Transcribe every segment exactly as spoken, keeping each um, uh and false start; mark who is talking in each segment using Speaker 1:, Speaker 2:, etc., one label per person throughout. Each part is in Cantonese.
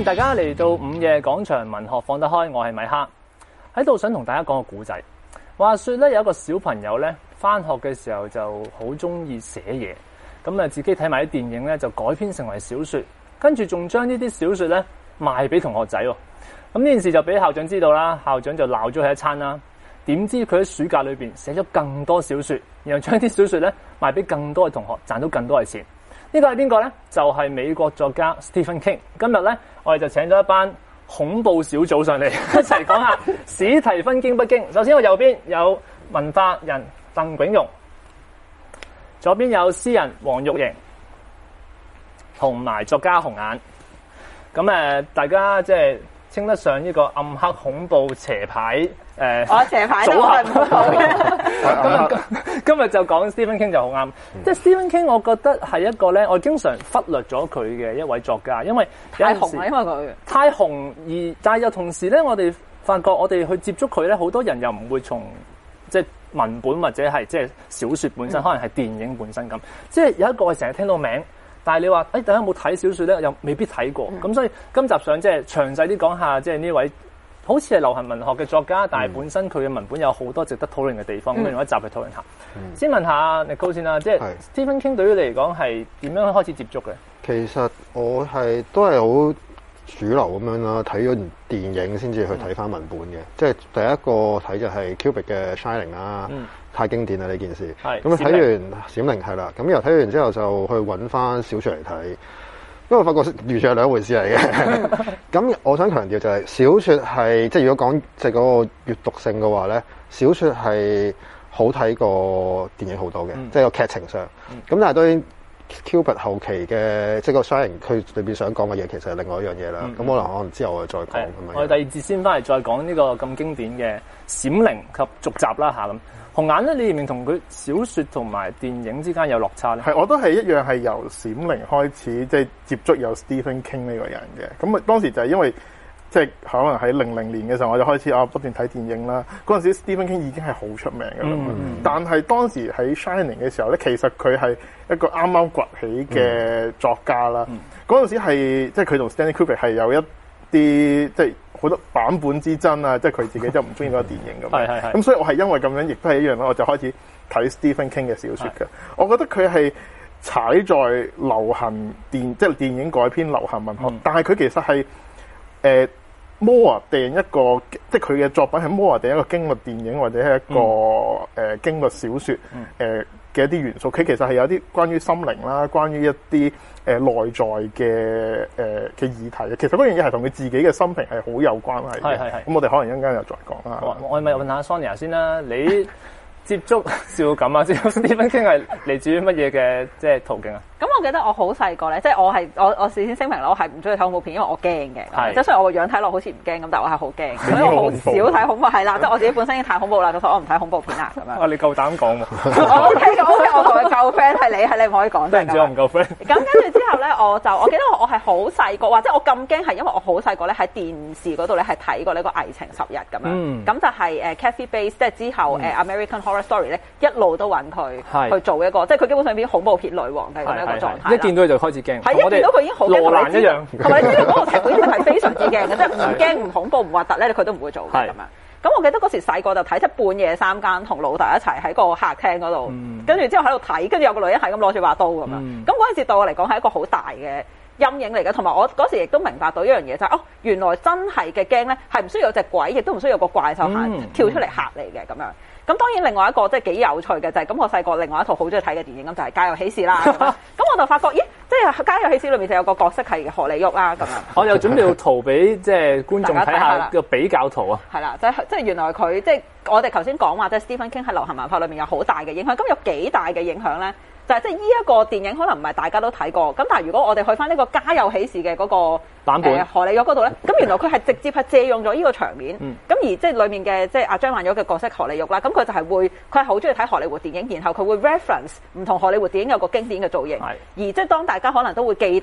Speaker 1: 大家嚟到午夜廣場文學放得開，我係米哈，喺度想同大家講個故仔。話說咧，有一個小朋友咧，翻學嘅時候就好中意寫嘢，咁啊自己睇埋啲電影咧，就改編成為小說，跟住仲將呢啲小說咧賣俾同學仔。咁呢件事就俾校長知道啦，校長就鬧咗佢一餐啦。點知佢喺暑假裏邊寫咗更多小說，然後將啲小說咧賣俾更多嘅同學，賺到更多嘅錢。呢個係邊個咧？就係美國作家 Stephen King。今日咧，我哋就請咗一班恐怖小組上嚟一齊講下史提芬經不經。首先我右邊有文化人鄧炳榮，左邊有詩人黃玉瑩，同埋作家紅眼。咁誒，大家即係稱得上呢個暗黑恐怖邪牌誒，
Speaker 2: 我邪牌都係唔好嘅。
Speaker 1: 今日今日就講 Stephen King 就好啱，嗯、即係 Stephen King， 我覺得係一個咧，我經常忽略咗佢嘅一位作家，因為有
Speaker 2: 太紅啦，因為佢
Speaker 1: 太紅而，但係又同時咧，我哋發覺我哋去接觸佢咧，好多人又唔會從即係文本或者係即係小說本身，嗯、可能係電影本身咁。即係有一個我成日聽到名，但係你話誒，大家有冇睇小說咧？又未必睇過。咁、嗯、所以今集想即係詳細啲講下，即係呢位。好似係流行文學嘅作家，但係本身佢嘅文本有好多值得討論嘅地方，咁、嗯、用一集去討論下。嗯、先問下 Nicole 先啦，即係 Stephen King 對於你嚟講係點樣開始接觸嘅？
Speaker 3: 其實我係都係好主流咁樣啦，睇咗電影先至去睇翻文本嘅。嗯、即係第一個睇就係 Kubrick 嘅 Shining 啦，嗯、太經典啦呢件事。咁睇完閃靈係啦，咁又睇完之後就去揾翻小說嚟睇。因為我發覺完全係兩回事嚟嘅，咁我想強調就係小說係即係如果講即係嗰個閱讀性嘅話咧，小說係好睇過電影好多嘅，嗯、即係個劇情上。咁、嗯、但係當然 Kubrick 後期嘅即係個 Shining 佢裏邊想講嘅嘢其實係另外一樣嘢啦。咁、嗯、可能可能之後我哋再講咁樣。
Speaker 1: 我哋第二節先翻嚟再講呢個咁經典嘅閃靈及續集啦嚇咁。紅眼咧，你認唔認同佢小說同埋電影之間有落差咧？
Speaker 4: 係，我都係一樣係由閃靈開始，即係接觸有 Stephen King 呢個人嘅。咁啊，當時就係因為即係可能喺零零年嘅時候，我就開始啊不斷睇電影啦。嗰陣時 Stephen King 已經係好出名嘅啦。嗯嗯、但係當時喺 Shining 嘅時候咧，其實佢係一個啱啱崛起嘅作家啦。嗰陣、嗯、時係即係佢同 Stanley Kubrick 係有一啲即係好多版本之爭啊！即係佢自己就唔中意嗰個電影咁。係係係。咁所以我係因為咁樣，亦都係一樣啦。我就開始睇 Stephen King 嘅小説嘅。我覺得佢係踩在流行電，即係電影改編流行文學，嗯、但係佢其實係誒 more 定一個，即係佢嘅作品係 more 定一個驚慄電影或者係一個誒、嗯呃、驚慄小説誒。嗯呃嘅一啲元素，佢其實係有啲關於心靈啦，關於一啲誒、呃、內在嘅誒嘅議題嘅。其實嗰樣嘢係同佢自己嘅生平係好有關係嘅。係係係。咁我哋可能一陣間又再講啦。
Speaker 1: 我我咪問下 Sonia 先啦，你接觸笑咁啊？接觸 Stephen King 係嚟自於乜嘢嘅即係途徑啊？
Speaker 2: 咁我記得我好細個咧，即係我係我我事先聲明啦，我係唔中意睇恐怖片，因為我驚嘅。即係雖然我個樣睇落好似唔驚咁，但係我係好驚，所以我好少睇恐怖。係啦，即係我自己本身已經太恐怖啦，所以我唔睇恐怖片啦咁樣。
Speaker 1: 啊，你夠膽講喎
Speaker 2: ？O K O K， 我同佢夠 friend， 係你係你唔可以講。
Speaker 1: 對唔住，我唔夠 friend。
Speaker 2: 咁跟住之後咧，我就我記得我我係好細個，或者我咁驚係因為我好細個咧喺電視嗰度咧係睇過呢個《危情十日》咁樣。咁就係誒 Kathy Bates，即係之後誒 American Horror Story 咧一路都揾佢去做一個，即係佢基本上變恐怖片女王嘅咁樣一個狀態。
Speaker 1: 一見到佢就開始驚，
Speaker 2: 係一見到佢已經好驚，
Speaker 1: 羅蘭一樣，
Speaker 2: 同埋你知道嗰個劇本一定係非常之驚嘅，即係唔驚唔恐怖唔核突咧，佢都唔會做嘅咁樣。咁我記得嗰時細個就睇，即係半夜三更同老豆一齊喺個客廳嗰度，跟住之後喺度睇，跟住有個女人係咁攞住把刀咁樣。咁嗰陣時對我嚟講係一個好大嘅陰影嚟嘅，同埋我嗰時亦都明白到一樣嘢就係、是、哦，原來真係嘅驚咧係唔需要有隻鬼，亦都唔需要有個怪獸行、嗯、跳出嚟嚇你嘅咁樣。咁當然另外一個即係幾有趣嘅就係、是、咁，我細個另外一套好中意睇嘅電影咁就係、是《家有喜事》啦。咁我就發覺，咦，即係《家有喜事》裏面就有個角色係荷里活啦咁樣。我
Speaker 1: 又準備要圖俾即係觀眾睇下個比較圖啊。
Speaker 2: 係啦，即係即係原來佢即係我哋頭先講話，即係 Stephen King 喺流行文化裏面有好大嘅影響。咁有幾大嘅影響咧？就係即係呢一個電影可能唔係大家都睇過，咁但係如果我哋去翻呢個家有喜事嘅嗰個
Speaker 1: 版本
Speaker 2: 荷里活嗰度咧，咁原來佢係直接係借用咗呢個場面，咁、嗯、而即係裡面嘅即係阿張曼玉嘅角色荷里活啦，咁佢就係會佢係好中意睇荷里活電影，然後佢會 reference 唔同荷里活電影有個經典嘅造型，是而即係當大家可能都會記得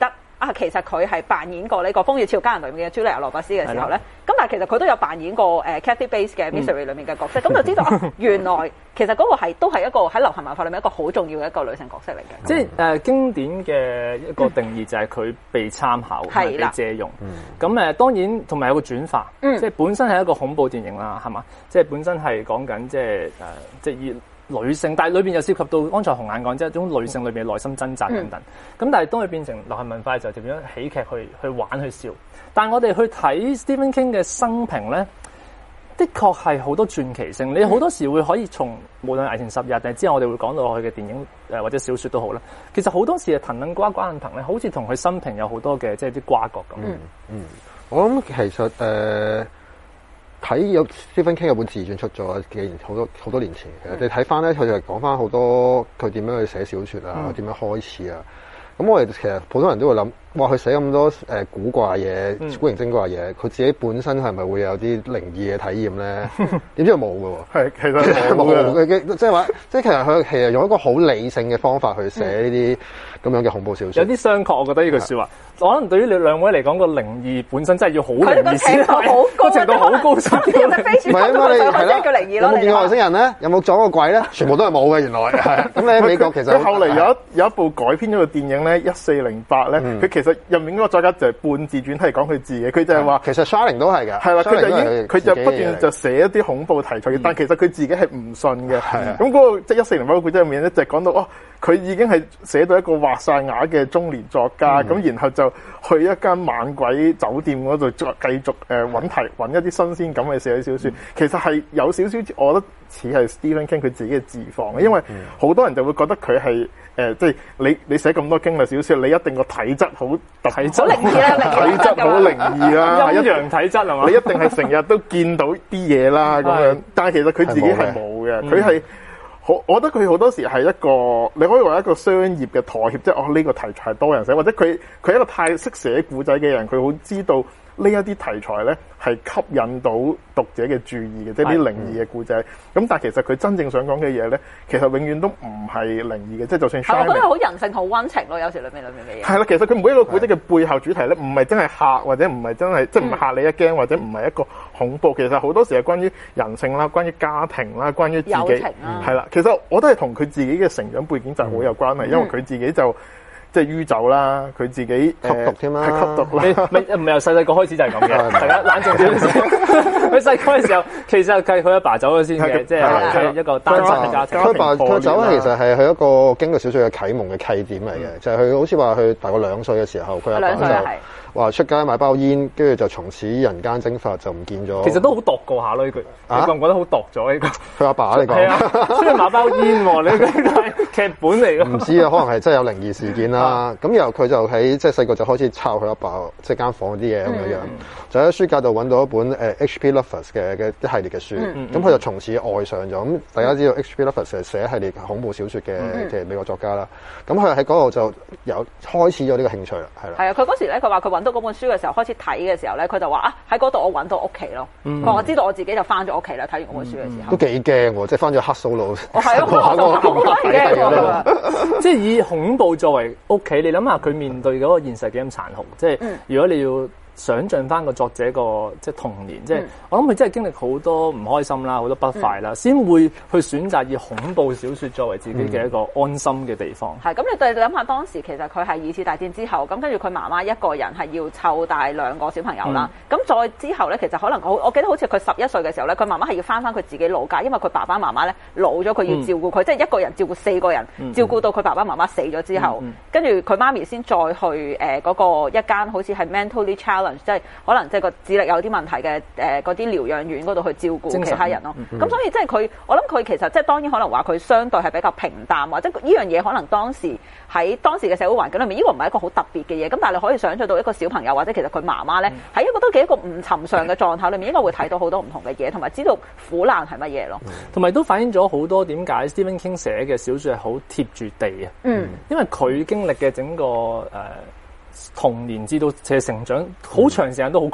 Speaker 2: 啊，其實佢係扮演過呢個《風雨俏佳人》裏面嘅茱莉亞·羅伯斯嘅時候咧，咁但係其實佢都有扮演過誒 Kathy Bates 嘅 Misery 裏面嘅角色，咁、嗯、就知道啊，原來其實嗰個係都係一個喺流行文化裏面一個好重要嘅一個女性角色嚟嘅。
Speaker 1: 即係誒、呃、經典嘅一個定義就係佢被參考、係、嗯、被借用。咁誒、呃、當然同埋有個轉化，嗯、即係本身係一個恐怖電影啦，係嘛？即係本身係講緊即係誒即係以女性，但係裏邊又涉及到剛才紅眼講即係一種女性裏邊嘅內心掙扎等等。咁、嗯、但係當佢變成流行文化就點樣喜劇去去玩去笑。但係我哋去睇 Stephen King 嘅生平咧，的確係好多傳奇性。你好多時會可以從無論《危情十日》定之後我哋會講到佢嘅電影誒或者小說都好啦。其實好多時係藤撚瓜瓜撚藤咧，好似同佢生平有好多嘅即係啲瓜葛咁。
Speaker 3: 嗯嗯，我諗其實誒睇、呃、有 Stephen King 有本自傳出咗幾年好多好多年前嘅，嗯、你睇翻咧佢就講翻好多佢點樣去寫小說啊，點、嗯、樣開始啊。咁我哋其實普通人都會諗，哇！佢寫咁多誒、呃、古怪嘢、嗯、古靈精怪嘢，佢自己本身係咪會有啲靈異嘅體驗咧？點知佢冇嘅喎。係，其實冇嘅。即係話，即係其實佢其實用一個好理性嘅方法去寫呢啲咁樣嘅恐怖小說。有啲商榷，我覺得呢句説話。可能對於你兩位嚟講，個靈異本身真係要好靈異先係，個程度好高先。唔係因為你係啦，有冇見過外星人咧？有冇撞過鬼咧？全部都係冇嘅，原來係。咁你喺美國其實佢後嚟有一有一部改編咗嘅電影咧，一四零八咧，佢其實入面嗰個作家就係半自傳，係講佢自己。佢就係話，其實 Shining 都係㗎。係啦，佢就已經佢就不斷就寫一啲恐怖題材，但其實佢自己係唔信嘅。咁嗰個即係一四零八嗰個故仔入面咧，就係講到哦，佢已經係寫到一個畫晒牙嘅中年作家，咁然後就去一間猛鬼酒店嗰度再繼續誒揾題揾一啲新鮮感嘅寫小說，嗯、其實係有少少，我覺得似係 Stephen King 佢自己嘅自放嘅，因為好多人就會覺得佢係誒即係你你寫咁多驚慄小說，你一定個體質好體質靈異啦，體質好靈異啦，陰陽體質係嘛？你一定係成日都見到啲嘢啦咁樣，但係其實佢自己係冇嘅，佢係。好，我覺得佢好多時係一個，你可以話一個商業嘅妥協，即係哦呢、這個題材係多人寫，或者佢佢係一個太識寫故仔嘅人，佢好知道呢一啲題材咧係吸引到讀者嘅注意嘅，即係啲靈異嘅故仔。咁、嗯、但係其實佢真正想講嘅嘢咧，其實永遠都唔係靈異嘅，即係就算。係，我覺得好人性、好溫情咯，有時裏面裏面嘅嘢。係啦，其實佢每一個故仔嘅背後主題咧，唔係真係嚇，或者唔係真係即係唔係嚇你一驚，或者唔係一個恐怖。其實好多時係關於人性啦，關於家庭啦，關於自己係啦。其實我都係同佢自己嘅成長背景就好有關係，嗯、因為佢自己就。即係酗酒啦，佢自己吸毒添啦，吸毒啦，唔係唔係由細細個開始就係咁嘅，大家冷靜少少。佢細個嘅時候，其實係佢阿爸走咗先嘅，即係係一個單身嘅家庭。佢爸佢走其實係佢一個經過小說嘅啟蒙嘅契點嚟嘅，就係佢好似話佢大概兩歲嘅時候，佢阿爸就話出街買包煙，跟住就從此人間蒸發，就唔見咗。其實都好度過下咯，呢句你覺唔覺得好度咗呢個？佢阿爸嚟講，係啊，出去買包煙喎，你呢個係劇本嚟㗎。唔知啊，可能係真係有靈異事件啦。啊，咁然後佢就喺即係細個就開始抄佢阿爸即係間房啲嘢咁樣樣，嗯、就喺書架度揾到一本誒 H P Lovers 嘅嘅一系列嘅書，咁佢、嗯嗯、就從此愛上咗。咁大家知道 H P Lovers 係寫一系列恐怖小說嘅嘅美國作家啦。咁佢喺嗰度就有開始咗呢個興趣啦，係啦。係啊，佢嗰時咧，佢話佢揾到嗰本書嘅時候，開始睇嘅時候咧，佢就話啊喺嗰度我揾到屋企咯。佢話、嗯、我知道我自己就翻咗屋企啦，睇完嗰本書嘅時候。都幾驚喎，即係翻咗黑蘇路。哦，係啊，好驚喎！即係以恐怖作為屋企，你諗下佢面對嗰個現實幾咁殘酷，即係如果你要想像翻個作者個即係童年，嗯、即係我諗佢真係經歷好多唔開心啦，好多不快啦，先、嗯、會去選擇以恐怖小說作為自己嘅一個安心嘅地方。係咁、嗯，你對諗下當時其實佢係二次大戰之後，咁跟住佢媽媽一個人係要湊大兩個小朋友啦。咁、嗯、再之後咧，其實可能我我記得好似佢十一歲嘅時候咧，佢媽媽係要翻翻佢自己老家，因為佢爸爸媽媽咧老咗，佢要照顧佢，嗯、即係一個人照顧四個人，嗯、照顧到佢爸爸媽媽死咗之後，嗯嗯、跟住佢媽咪先再去誒嗰、呃那個一間好似係 mentally challenge，即係可能即係個智力有啲問題嘅誒嗰啲療養院嗰度去照顧其他人咯。咁、嗯嗯、所以即係佢，我諗佢其實即係當然可能話佢相對係比較平淡，或者呢樣嘢可能當時喺當時嘅社會環境裏面，呢、這個唔係一個好特別嘅嘢。咁但係你可以想像到一個小朋友或者其實佢媽媽咧，喺、嗯、一個都幾一個唔尋常嘅狀態裏面，應該會睇到好多唔同嘅嘢，同埋知道苦難係乜嘢咯。同埋、嗯、都反映咗好多點解 Stephen King 寫嘅小説係好貼住地啊。嗯，因為佢經歷嘅整個誒。呃童年至到其實成長好長時間都好窮嘅，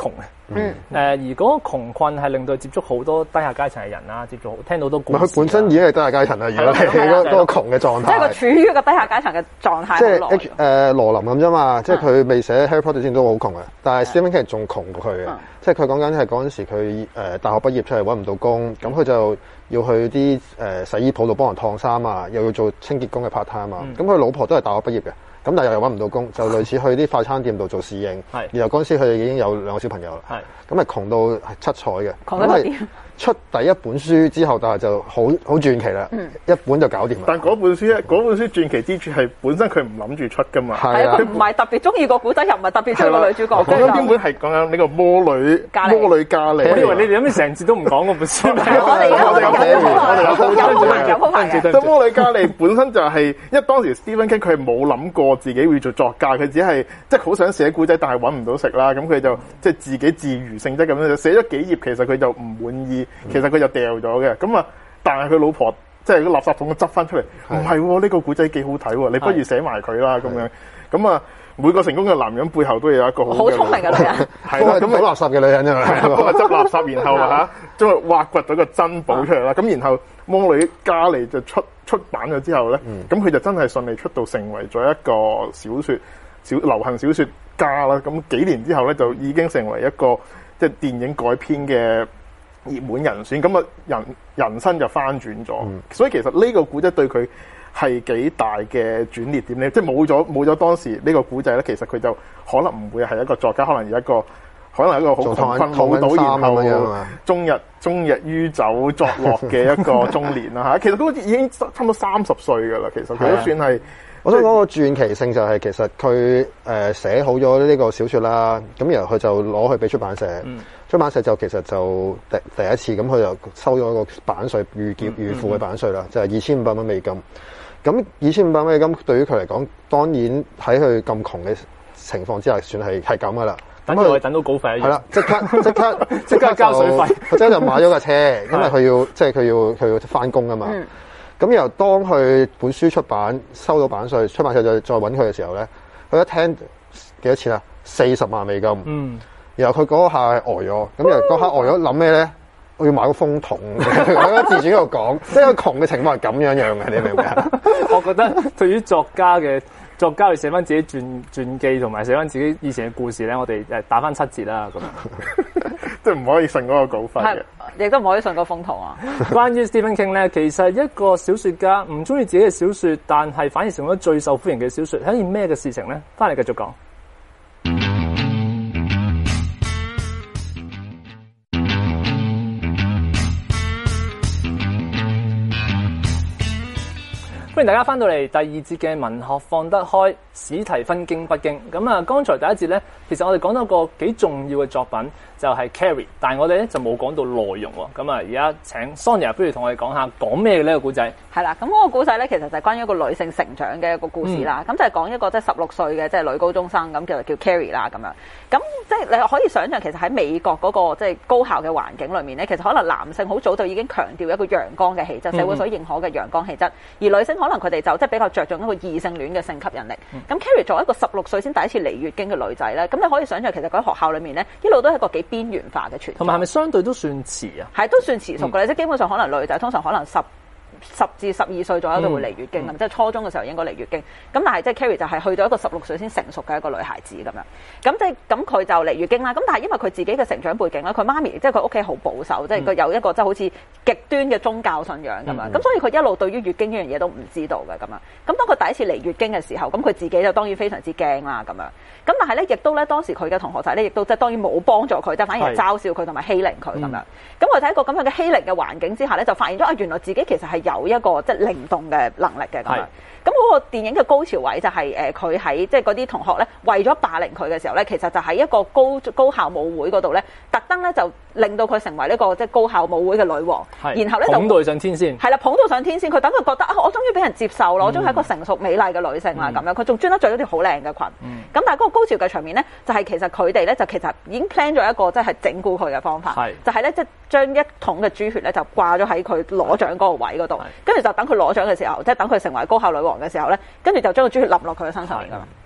Speaker 1: 嗯。誒、呃，而嗰個窮困係令到佢接觸好多低下階層嘅人啦，接觸聽到好多故事。
Speaker 3: 佢本身已經係低下階層啦，如果係嗰嗰個窮嘅狀態。
Speaker 2: 即係佢處於一個低下階層嘅狀態。
Speaker 3: 即係誒羅琳咁啫嘛，即係佢未寫 Harry Potter 之前都好窮嘅，但係 Stephen King 仲窮過佢嘅。即係佢講緊係嗰陣時佢誒大學畢業出嚟揾唔到工，咁佢就要去啲誒洗衣鋪度幫人燙衫啊，又要做清潔工嘅 part time 啊。咁佢老婆都係大學畢業嘅。咁但係又揾唔到工，就類似去啲快餐店度做侍應。係，然後嗰陣時佢哋已經有兩個小朋友啦。係，咁咪窮到係七彩嘅。
Speaker 2: 窮到點？
Speaker 3: 出第一本書之後，但係就好好傳奇啦。嗯，一本就搞掂啦。
Speaker 4: 但嗰本書咧，嗰本書傳奇之處係本身佢唔諗住出噶嘛。
Speaker 2: 係啊，佢唔係特別中意個古仔，又唔係特別中意個女主角。
Speaker 4: 講緊根本係講緊呢個魔女魔女嘉莉。
Speaker 1: 我以為你哋諗住成節都唔講嗰本書。
Speaker 2: 我哋我哋有我哋有鋪排有鋪排嘅。
Speaker 4: 即魔女嘉莉本身就係，因為當時 Stephen King 佢係冇諗過自己會做作家，佢只係即係好想寫古仔，但係揾唔到食啦。咁佢就即係自己自娛性質咁樣寫咗幾頁，其實佢就唔滿意，其實佢就掉咗嘅。咁啊，但係佢老婆即係個垃圾桶執翻出嚟，唔係喎，呢個古仔幾好睇喎，你不如寫埋佢啦咁樣。咁啊，每個成功嘅男人背後都有一個好
Speaker 2: 好聰明嘅女人，
Speaker 3: 係啦，咁好垃圾嘅女人啫嘛，
Speaker 4: 幫佢執垃圾，然後嚇將佢挖掘咗個珍寶出嚟啦。咁然後魔女嘉莉就出出版咗之後咧，咁佢就真係順利出道，成為咗一個小説小流行小説家啦。咁幾年之後咧，就已經成為一個即係電影改編嘅熱門人選。咁啊，人人生就翻轉咗。嗯、所以其實呢個古仔對佢係幾大嘅轉捩點咧。即係冇咗冇咗當時呢個古仔咧，其實佢就可能唔會係一個作家，可能有一個可能係一個好窮困潦倒，然後終日終日酗酒作樂嘅一個中年啦嚇。其實都已經差唔多三十歲噶啦。其實佢都算係。
Speaker 3: 我想講個傳奇性就係其實佢誒寫好咗呢個小説啦，咁然後佢就攞去俾出版社，嗯、出版社就其實就第第一次咁佢就收咗個版稅預繳預付嘅版稅啦，嗯嗯、就係二千五百蚊美金。咁二千五百蚊美金對於佢嚟講，當然喺佢咁窮嘅情況之下，算係係咁噶啦。
Speaker 1: 等佢他等到稿費
Speaker 3: 係啦，即刻即刻即刻
Speaker 1: 交水費，
Speaker 3: 佢真係就買咗架車，因為佢要即係佢要佢要翻工啊嘛。嗯咁由當佢本書出版收到版稅，出版社就再揾佢嘅時候咧，佢一聽幾多錢啊？四十萬美金。嗯。然後佢嗰下係呆咗，咁然後嗰下呆咗諗咩咧？我要買個風筒。喺個自傳度講，即係個窮嘅情況係咁樣樣嘅，你明唔明啊？
Speaker 1: 我覺得對於作家嘅作家去寫翻自己傳傳記同埋寫翻自己以前嘅故事咧，我哋誒打翻七折啦咁。
Speaker 4: 即係唔可以信嗰個稿費嘅。
Speaker 2: 亦都唔可以信個風筒啊！
Speaker 1: 關於 Stephen King 咧，其實一個小説家唔中意自己嘅小説，但係反而成為咗最受歡迎嘅小説，係一件咩嘅事情咧？翻嚟繼續講。歡迎大家翻到嚟第二節嘅文學放得開，史提芬經不經。咁啊，剛才第一節咧，其實我哋講到一個幾重要嘅作品，就係 Carrie， 但係我哋咧就冇講到內容喎。咁啊，而家請 Sonia 不如同我哋講下講咩嘅呢個故仔？
Speaker 2: 係啦，咁嗰個故仔咧，其實就係關於一個女性成長嘅一個故事啦。咁、嗯、就係講一個即係十六歲嘅即係女高中生，咁叫叫 Carrie 啦咁樣。咁即係你可以想象，其實喺美國嗰個即係高校嘅環境裏面咧，其實可能男性好早就已經強調一個陽光嘅氣質，社會所認可嘅陽光氣質，而女性可能佢哋就即係比較着重一個異性戀嘅性吸引力。咁、嗯、Carrie 作為一個十六歲先第一次嚟月經嘅女仔咧，咁你可以想象，其實佢喺學校裏面咧，一路都係一個幾邊緣化嘅存在。
Speaker 1: 同埋係咪相對都算遲啊？
Speaker 2: 係都算遲熟嘅，即係、嗯、基本上可能女仔通常可能十十至十二歲左右都會嚟月經，咁、嗯、即係初中嘅時候應該嚟月經。咁但係即係 Carrie 就係去到一個十六歲先成熟嘅一個女孩子咁樣。咁即係咁佢就嚟月經啦。咁但係因為佢自己嘅成長背景咧，佢媽咪即係佢屋企好保守，即係佢有一個即係好似極端嘅宗教信仰咁樣。咁、嗯、所以佢一路對於月經呢樣嘢都唔知道嘅咁樣。咁當佢第一次嚟月經嘅時候，咁佢自己就當然非常之驚啦咁樣。咁但係咧，亦都咧當時佢嘅同學仔咧，亦都即係當然冇幫助佢，即係反而係嘲笑佢同埋欺凌佢咁樣。咁佢喺一個咁樣嘅欺凌嘅環境之下咧，就發現咗啊，原來自己其實係有一個即係靈動嘅能力嘅咁樣。咁嗰個電影嘅高潮位就係誒佢喺即係嗰啲同學咧為咗霸凌佢嘅時候咧，其實就喺一個高高校舞會嗰度咧，特登咧就令到佢成為呢個即係高校舞會嘅女王，然後咧就
Speaker 1: 捧到上天先。係
Speaker 2: 啦，捧到上天先，佢等佢覺得啊，我終於俾人接受啦，我終於係一個成熟美麗嘅女性啦咁、嗯、樣。佢仲專登着咗條好靚嘅裙。咁、嗯、但係嗰個高潮嘅場面咧，就係、是、其實佢哋咧就其實已經 plan 咗一個即係整蠱佢嘅方法，是就係咧即係將一桶嘅豬血咧就掛咗喺佢攞獎嗰個位嗰度，跟住就等佢攞獎嘅時候，即係等佢成為高校女王嘅時候咧，跟住就將個豬血淋落佢嘅身上面㗎啦。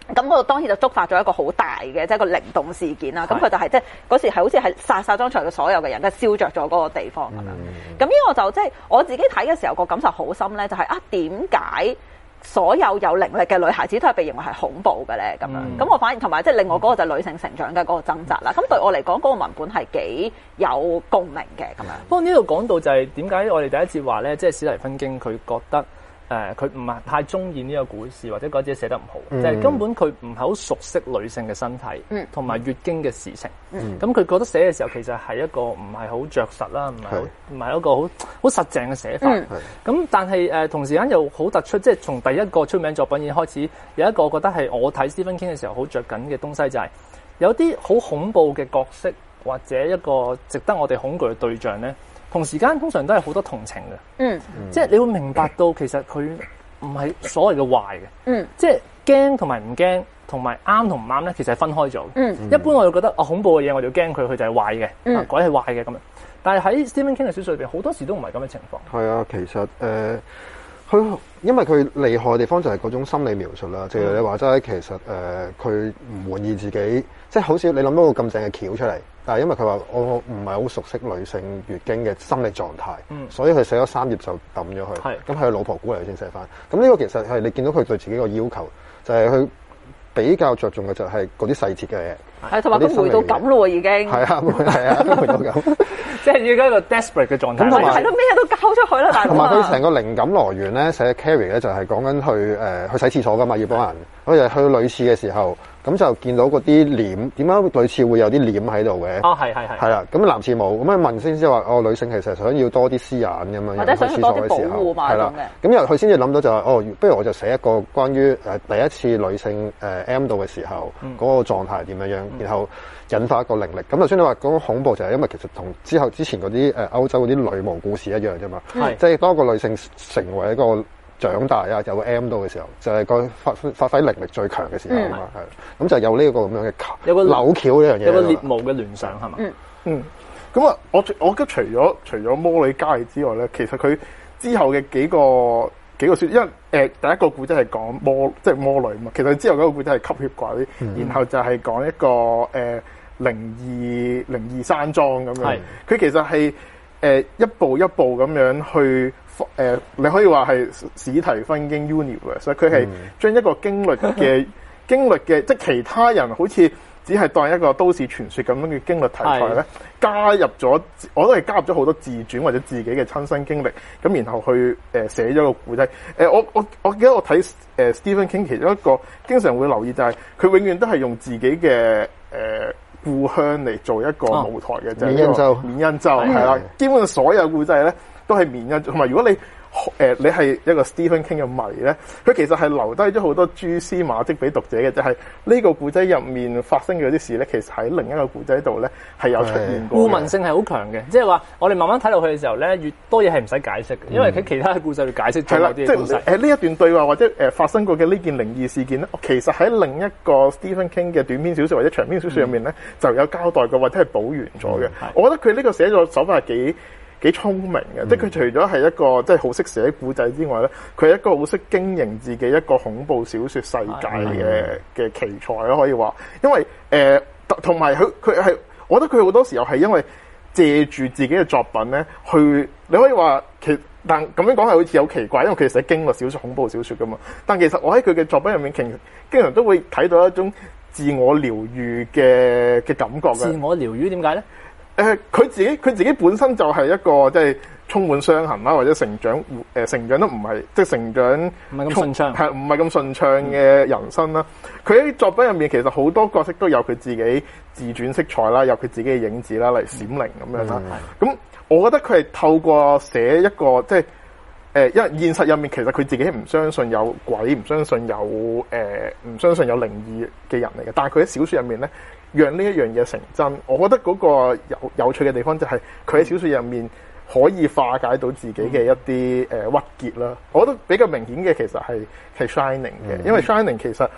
Speaker 2: 咁嗰度當然就觸發咗一個好大嘅，即係一個靈動事件啦。咁佢就係即係嗰時係好似係殺殺當場嘅所有嘅人，都係燒着咗嗰個地方咁樣。咁呢個就即係我自己睇嘅時候個感受好深咧，就係、是、啊點解所有有靈力嘅女孩子都係被認為係恐怖嘅咧？咁樣咁、嗯、我反而同埋即係另外嗰個就係女性成長嘅嗰個掙扎啦。咁對我嚟講，嗰、那個文本係幾有共鳴嘅咁樣。
Speaker 1: 不過呢度講到就係點解我哋第一節話咧，即係史蒂芬京佢覺得。誒佢唔係太中意呢個故事，或者覺得自己寫得唔好，嗯、就係根本佢唔係好熟悉女性嘅身體，同埋、嗯、月經嘅事情。咁佢、嗯、覺得寫嘅時候其實係一個唔係好着實啦，唔係唔係一個好好實淨嘅寫法。咁、嗯、但係誒、呃、同時間又好突出，即係從第一個出名作品已經開始有一個我覺得係我睇 Stephen King 嘅時候好着緊嘅東西，就係有啲好恐怖嘅角色或者一個值得我哋恐懼嘅對象咧。同時間通常都係好多同情嘅，嗯，即係你會明白到其實佢唔係所謂嘅壞嘅，嗯，即係驚同埋唔驚，同埋啱同唔啱咧，其實係分開咗。嗯，一般我就覺得啊恐怖嘅嘢我就驚佢，佢就係壞嘅，嗯、啊鬼係壞嘅咁樣。但係喺 Stephen King 嘅小說裏邊，好多時都唔係咁嘅情況。係
Speaker 3: 啊，其實誒。呃佢因為佢厲害嘅地方就係嗰種心理描述啦，正如你話齋，其實誒佢唔滿意自己，即係好似你諗到個咁正嘅橋出嚟，但係因為佢話我唔係好熟悉女性月經嘅心理狀態，嗯、所以佢寫咗三頁就抌咗佢。係咁係佢老婆鼓勵佢先寫翻。咁呢個其實係你見到佢對自己個要求，就係、是、佢比較着重嘅就係嗰啲細節嘅嘢。係
Speaker 2: 同埋佢回到咁咯喎，已經
Speaker 3: 係啊，係啊，回到咁。
Speaker 1: 即係要一個 desperate 嘅狀態，
Speaker 2: 係係咯，咩都交出去啦，大佬。
Speaker 3: 同埋佢成個靈感來源咧，寫 Carrie 咧就係講緊去誒、呃、去洗廁所噶嘛，要幫人。佢就去女廁嘅時候，咁就見到嗰啲簾，點解女廁會有啲簾喺度嘅？
Speaker 1: 哦，係係係。係啦，咁
Speaker 3: 男廁冇，咁啊問先知話，哦女性其實想要多啲私隱咁樣，
Speaker 2: 或者想要多啲保護嘛，
Speaker 3: 係啦。咁然後佢先至諗到就係、是，哦，不如我就寫一個關於誒第一次女性誒、呃、M 到嘅時候嗰、嗯、個狀態點樣樣，然後引發一個靈力。咁頭先你話嗰個恐怖就係因為其實同之後之前嗰啲誒歐洲嗰啲女巫故事一樣啫嘛，
Speaker 1: 係
Speaker 3: 即係當個女性成為一個長大啊，有個 M 到嘅時候，就係、是、個發發揮靈力最強嘅時候啊嘛，係、嗯。咁就有呢個咁樣嘅
Speaker 1: 有個
Speaker 3: 扭橋呢樣嘢，
Speaker 1: 有個獵巫嘅聯想係嘛？
Speaker 2: 嗯
Speaker 4: 嗯。咁啊，我我覺得除咗除咗魔女嘉莉之外咧，其實佢之後嘅幾個幾個書，因為誒、呃、第一個故仔係講魔，即係魔女嘛。其實之後嗰個故仔係吸血鬼，嗯、然後就係講一個誒靈異靈異山莊咁樣。佢是其實係誒、呃、一步一步咁樣去。誒、呃，你可以話係史提芬經 universe， 所以佢係將一個經歷嘅經歷嘅，即係其他人好似只係當一個都市傳說咁樣嘅經歷題材咧，是加入咗，我都係加入咗好多自傳或者自己嘅親身經歷，咁然後去誒、呃、寫咗個故仔。誒、呃，我我我記得我睇誒、呃、Stephen King 其中一個經常會留意就係、是、佢永遠都係用自己嘅誒、呃、故鄉嚟做一個舞台嘅，就係緬因州，緬因州係啦，基本上所有故仔咧。都係緬因，同埋如果你誒、呃、你係一個 Stephen King 嘅迷咧，佢其實係留低咗好多蛛絲馬跡俾讀者嘅，就係、是、呢個故仔入面發生嘅啲事咧，其實喺另一個故仔度咧係有出現過。
Speaker 1: 互文性係好強嘅，即係話我哋慢慢睇落去嘅時候咧，越多嘢係唔使解釋嘅，因為喺其他嘅故事去解釋咗啲嘢。
Speaker 4: 即係誒呢一段對話或者誒、呃、發生過嘅呢件靈異事件咧，其實喺另一個 Stephen King 嘅短篇小說或者長篇小說入面咧、嗯、就有交代過或者係補完咗嘅。嗯、我覺得佢呢個寫作手法係幾幾聰明嘅，嗯、即係佢除咗係一個即係好識寫故仔之外咧，佢係一個好識經營自己一個恐怖小說世界嘅嘅奇才咯，可以話。因為誒，同埋佢佢係，我覺得佢好多時候係因為借住自己嘅作品咧，去你可以話其，但咁樣講係好似有奇怪，因為佢寫驚慄小說、恐怖小說噶嘛。但其實我喺佢嘅作品入面，其實經常都會睇到一種自我療愈嘅嘅感覺嘅。
Speaker 1: 自我療愈點解咧？
Speaker 4: 誒，佢、呃、自己佢自己本身就係一個即係充滿傷痕啦，或者成長誒、呃、成長得唔係即係成長
Speaker 1: 唔係咁順暢，
Speaker 4: 係唔係咁順暢嘅人生啦。佢喺、嗯、作品入面其實好多角色都有佢自己自傳色彩啦，有佢自己嘅影子啦，例如閃靈咁樣啦。咁、嗯、我覺得佢係透過寫一個即係誒、呃，因為現實入面其實佢自己唔相信有鬼，唔相信有誒，唔、呃、相信有靈異嘅人嚟嘅。但係佢喺小說入面咧，讓呢一樣嘢成真，我覺得嗰個有有趣嘅地方就係佢喺小說入面可以化解到自己嘅一啲誒鬱結啦。我覺得比較明顯嘅其實係係 Shining 嘅，因為 Shining 其實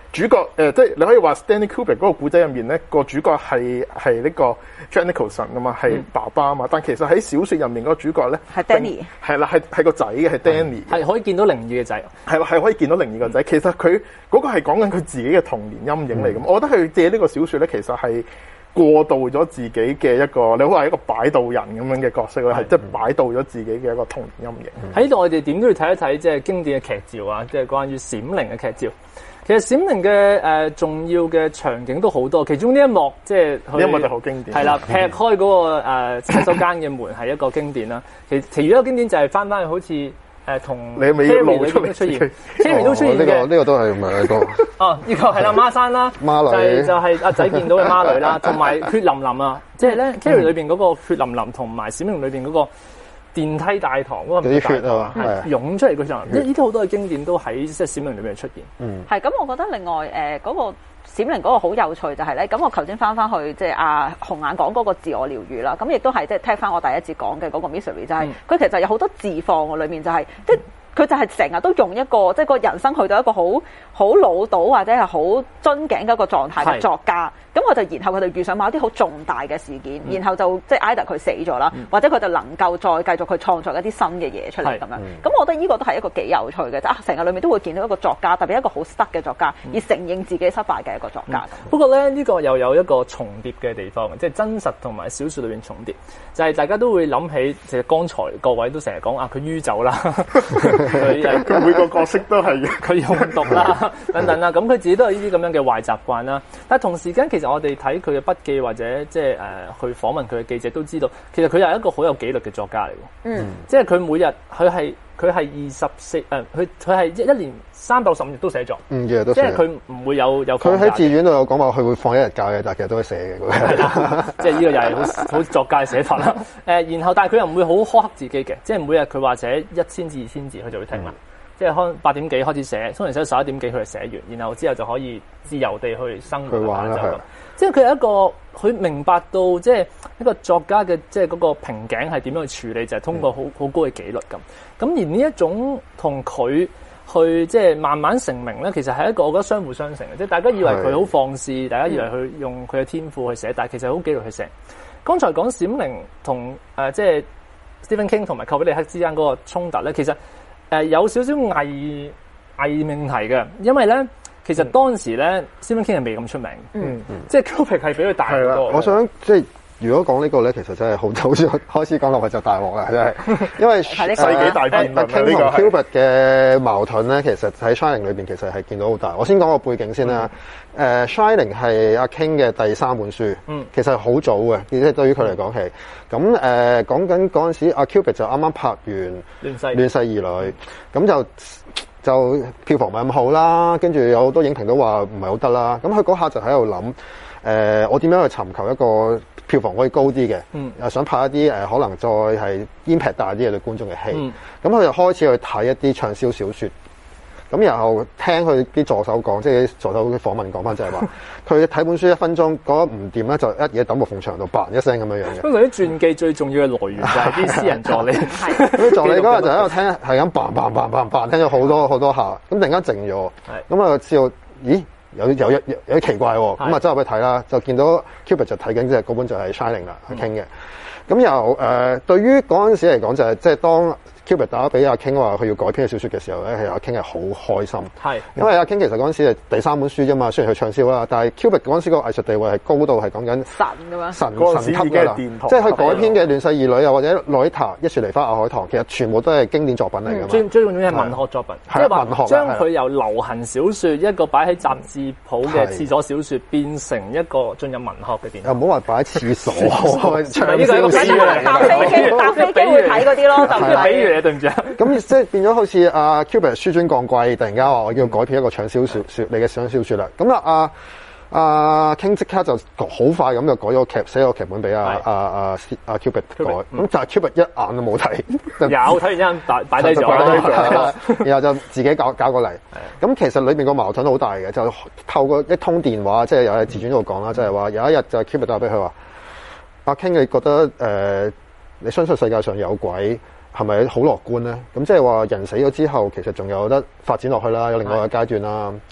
Speaker 4: 主角誒、呃，即係你可以話 Stanley Kubrick 嗰個故仔入面咧，個主角係係呢個 Jack Nicholson 啊嘛，係爸爸啊嘛。嗯、但其實喺小説入面嗰個主角咧
Speaker 2: 係 Danny，
Speaker 4: 係啦，係係個仔嘅，係 Danny，
Speaker 1: 係可以見到靈異嘅仔，
Speaker 4: 係係可以見到靈異個仔。嗯、其實佢嗰、嗰個係講緊佢自己嘅童年陰影嚟嘅。嗯、我覺得佢借呢個小説咧，其實係過渡咗自己嘅一個，你好話一個擺渡人咁樣嘅角色咧，係即係擺渡咗自己嘅一個童年陰影。
Speaker 1: 喺度、嗯、我哋點都要睇一睇即係經典嘅劇照啊，即係關於閃靈嘅劇照。其實閃靈嘅誒重要嘅場景都好多，其中呢一幕即係
Speaker 4: 呢一幕就好經典。
Speaker 1: 係啦，劈開嗰、那個誒洗手間嘅門係一個經典啦。其其餘一個經典就係翻翻去好似誒同 Carrie 裏邊都出現 ，Carrie 都出現嘅。呢、哦這個呢、
Speaker 3: 這個都係唔係一個？
Speaker 1: 哦，呢、這個係啦，孖生啦，
Speaker 3: 孖女
Speaker 1: 就係、是、阿仔見到嘅孖女啦，同埋血淋淋啊，即係咧 Carrie 裏邊嗰個血淋淋，同埋閃靈裏邊嗰個電梯大堂嗰個
Speaker 3: 啲血啊，
Speaker 1: 係湧出嚟嗰場，呢啲好多嘅經典都喺即係閃靈裏邊出現。
Speaker 2: 嗯，係咁，我覺得另外誒嗰、呃那個閃靈嗰個好有趣就係咧，咁我頭先翻翻去即係阿紅眼講嗰個自我療愈啦，咁亦都係即係聽翻我第一節講嘅嗰個 mystery 就係、是、佢、嗯、其實有好多字放喎，裏面就係、是、即係。佢就係成日都用一個即係個人生去到一個好好老到或者係好樽頸嘅一個狀態嘅作家，咁我就然後佢就遇上某啲好重大嘅事件，嗯、然後就即係 either 佢死咗啦，嗯、或者佢就能夠再繼續去創作一啲新嘅嘢出嚟咁樣。咁、嗯、我覺得呢個都係一個幾有趣嘅，啊成日裏面都會見到一個作家，特別一個好 stuck 嘅作家，嗯、而承認自己失敗嘅一個作家。嗯、
Speaker 1: 不過咧呢、呢個又有一個重疊嘅地方，即係真實同埋小説裏邊重疊，就係、是、大家都會諗起，其實剛才各位都成日講啊，佢酗酒啦，佢
Speaker 4: 每個角色都係
Speaker 1: 佢用毒啦，等等啦，咁佢自己都有呢啲咁樣嘅壞習慣啦。但係同時間，其實我哋睇佢嘅筆記或者即係誒去訪問佢嘅記者都知道，其實佢又係一個好有紀律嘅作家嚟嘅。嗯，即係佢每日佢係佢係二十四誒，佢佢係一一年三百六十五日都寫作。嗯，日日都寫。即係佢唔會有有。
Speaker 3: 佢喺自傳度有講話，佢會放一日假嘅，但係其實都係寫嘅。係啦，
Speaker 1: 即係呢個又係好好作家嘅寫法啦。誒，然後但係佢又唔會好苛刻自己嘅，即係每日佢話寫一千至二千字，佢就會停啦。嗯即係可能八點幾開始寫，通常寫到十一點幾佢就寫完，然後之後就可以自由地去生活啦。就咁，即係佢係一個佢明白到即係一個作家嘅即係嗰個瓶頸係點樣去處理，就係、是、通過好好高嘅紀律咁。咁而呢一種同佢去即係慢慢成名咧，其實係一個我覺得相互相成嘅。即係大家以為佢好放肆，的大家以為佢用佢嘅天賦去寫，但係其實好紀律去寫。剛才講閃靈同誒即係 Stephen King 同埋寇比力克之間嗰個衝突咧，其實。誒、呃、有少少偽偽命題嘅，因為咧其實當時咧 Stephen King 係未咁出名，嗯嗯，即係 Kubrick 係比佢大好多。
Speaker 3: 我想即係如果講呢個咧，其實真係好早先開始講落去就大鑊啦，真係，因為
Speaker 4: 世紀大辯論
Speaker 3: King 同 Kubrick 嘅矛盾咧，其實喺 Shining 裏邊其實係見到好大。我先講個背景先啦。誒、嗯 uh, Shining 係阿 King 嘅第三本書，嗯，其實係好早嘅，即係對於佢嚟講係。咁誒、呃、講緊嗰陣時，阿 Kubrick 就啱啱拍完
Speaker 1: 亂世
Speaker 3: 亂世兒女，咁就就票房唔係咁好啦，跟住有好多影評都話唔係好得啦。咁佢嗰下就喺度諗，誒、呃、我點樣去尋求一個票房可以高啲嘅，嗯，又想拍一啲誒、呃、可能再係 impact 大啲嘅對觀眾嘅戲。咁佢、嗯、就開始去睇一啲暢銷小説。咁然後聽佢啲助手講，即係啲助手嘅訪問講翻，就係話佢睇本書一分鐘，覺得唔掂咧，就一嘢抌落埲牆度，嘭一聲咁樣樣嘅。
Speaker 1: 不過啲傳記最重要嘅來源就係啲私人助理，
Speaker 3: 啲助理嗰日就喺度聽，係咁嘭嘭嘭嘭嘭，聽咗好多好多下，咁突然間靜咗，咁啊知道，咦有有有有啲奇怪喎，咁啊走入去睇啦，就見到 Kubrick 就睇緊即係嗰本就係 Shining 啦，去傾嘅。咁又誒，對於嗰陣時嚟講就係即係當。Kubrick 打咗俾阿 King 話佢要改編嘅小説嘅時候咧，係阿 King 係好開心，係因為阿 King 其實嗰陣時係第三本書啫嘛，雖然佢暢銷啦，但係 Kubrick 嗰陣時個藝術地位係高到係講緊
Speaker 2: 神㗎嘛，
Speaker 3: 神神級㗎啦，即係佢改編嘅《亂世兒女》又或者《洛麗塔》《一樹梨花》《亞海棠》，其實全部都係經典作品嚟㗎嘛。最
Speaker 1: 最重要係文學作品，即係話將佢由流行小説一個擺喺雜誌鋪嘅廁所小説，變成一個進入文學嘅電影。
Speaker 3: 又唔好話擺喺廁所，
Speaker 1: 呢個係個比喻嚟，
Speaker 2: 搭飛機搭飛機會睇嗰啲咯，就係
Speaker 1: 比喻嚟，對唔住啊。
Speaker 3: 咁即係變咗好似阿 Kubrick 書尊降貴，突然間話我要改編一個暢銷小説，你嘅暢銷小説啦。咁啊阿阿 King 即刻就好快咁就改咗劇，寫個劇本俾阿阿阿阿 Kubrick 改。咁但係 Kubrick 一眼都冇睇，
Speaker 1: 有睇完之後擺擺低咗，
Speaker 3: 然後就自己搞搞過嚟。咁其實裏邊個矛盾好大嘅，就透過一通電話，即係有喺自傳度講啦，即係話有一日就 Kubrick 打俾佢話：阿 King 你覺得誒，你相信世界上有鬼？係咪好樂觀咧？咁即係話人死咗之後，其實仲有得發展落去啦，有另外一個階段啦。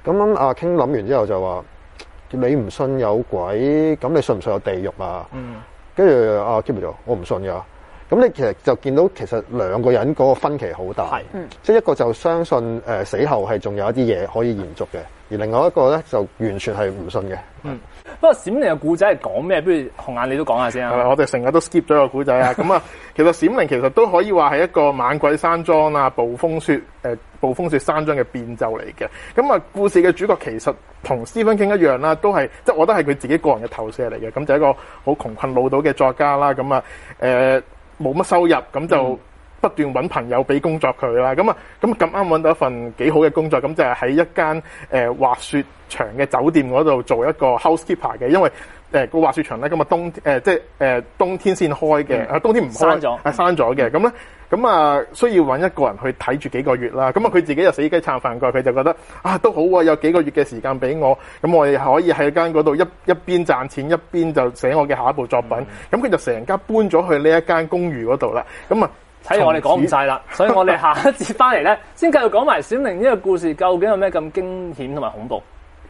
Speaker 3: 咁阿 King 諗完之後就話：你唔信有鬼，咁你信唔信有地獄啊？嗯。跟住阿 Kubrick 就我唔信㗎。咁你其實就見到其實兩個人嗰個分歧好大，嗯、即係一個就相信誒、呃、死後係仲有一啲嘢可以延續嘅，而另外一個咧就完全係唔信嘅。嗯，
Speaker 1: 不過閃靈嘅故仔係講咩？不如紅眼你都講下先啊。
Speaker 4: 係啦，我哋成日都 skip 咗個故仔啊。咁啊，其實閃靈其實都可以話係一個猛鬼山莊啊、暴風雪誒、呃、暴風雪山莊嘅變奏嚟嘅。咁啊，故事嘅主角其實同 Stephen King 一樣啦，都係即係我覺得係佢自己個人嘅投射嚟嘅。咁就係一個好窮困潦倒嘅作家啦。咁啊誒。冇乜收入，咁就不斷揾朋友俾工作佢啦。咁啊，咁咁啱揾到一份幾好嘅工作，咁就係喺一間誒、呃、滑雪場嘅酒店嗰度做一個 housekeeper 嘅。因為誒個、呃、滑雪場咧，咁啊冬誒、呃、即係誒、呃、冬天先開嘅，啊、嗯、冬天唔開，
Speaker 1: 閂咗，
Speaker 4: 係閂咗嘅。咁咧，咁啊需要揾一個人去睇住幾個月啦。咁啊佢自己就死雞撐飯蓋，佢就覺得啊都好啊，有幾個月嘅時間俾我，咁我哋可以喺間嗰度一一邊賺錢，一邊就寫我嘅下一部作品。咁佢、嗯、就成家搬咗去呢一間公寓嗰度啦。咁啊，
Speaker 1: 睇嚟我哋講唔晒啦，所以我哋下一節翻嚟咧，先繼續講埋閃靈呢個故事究竟有咩咁驚險同埋恐怖。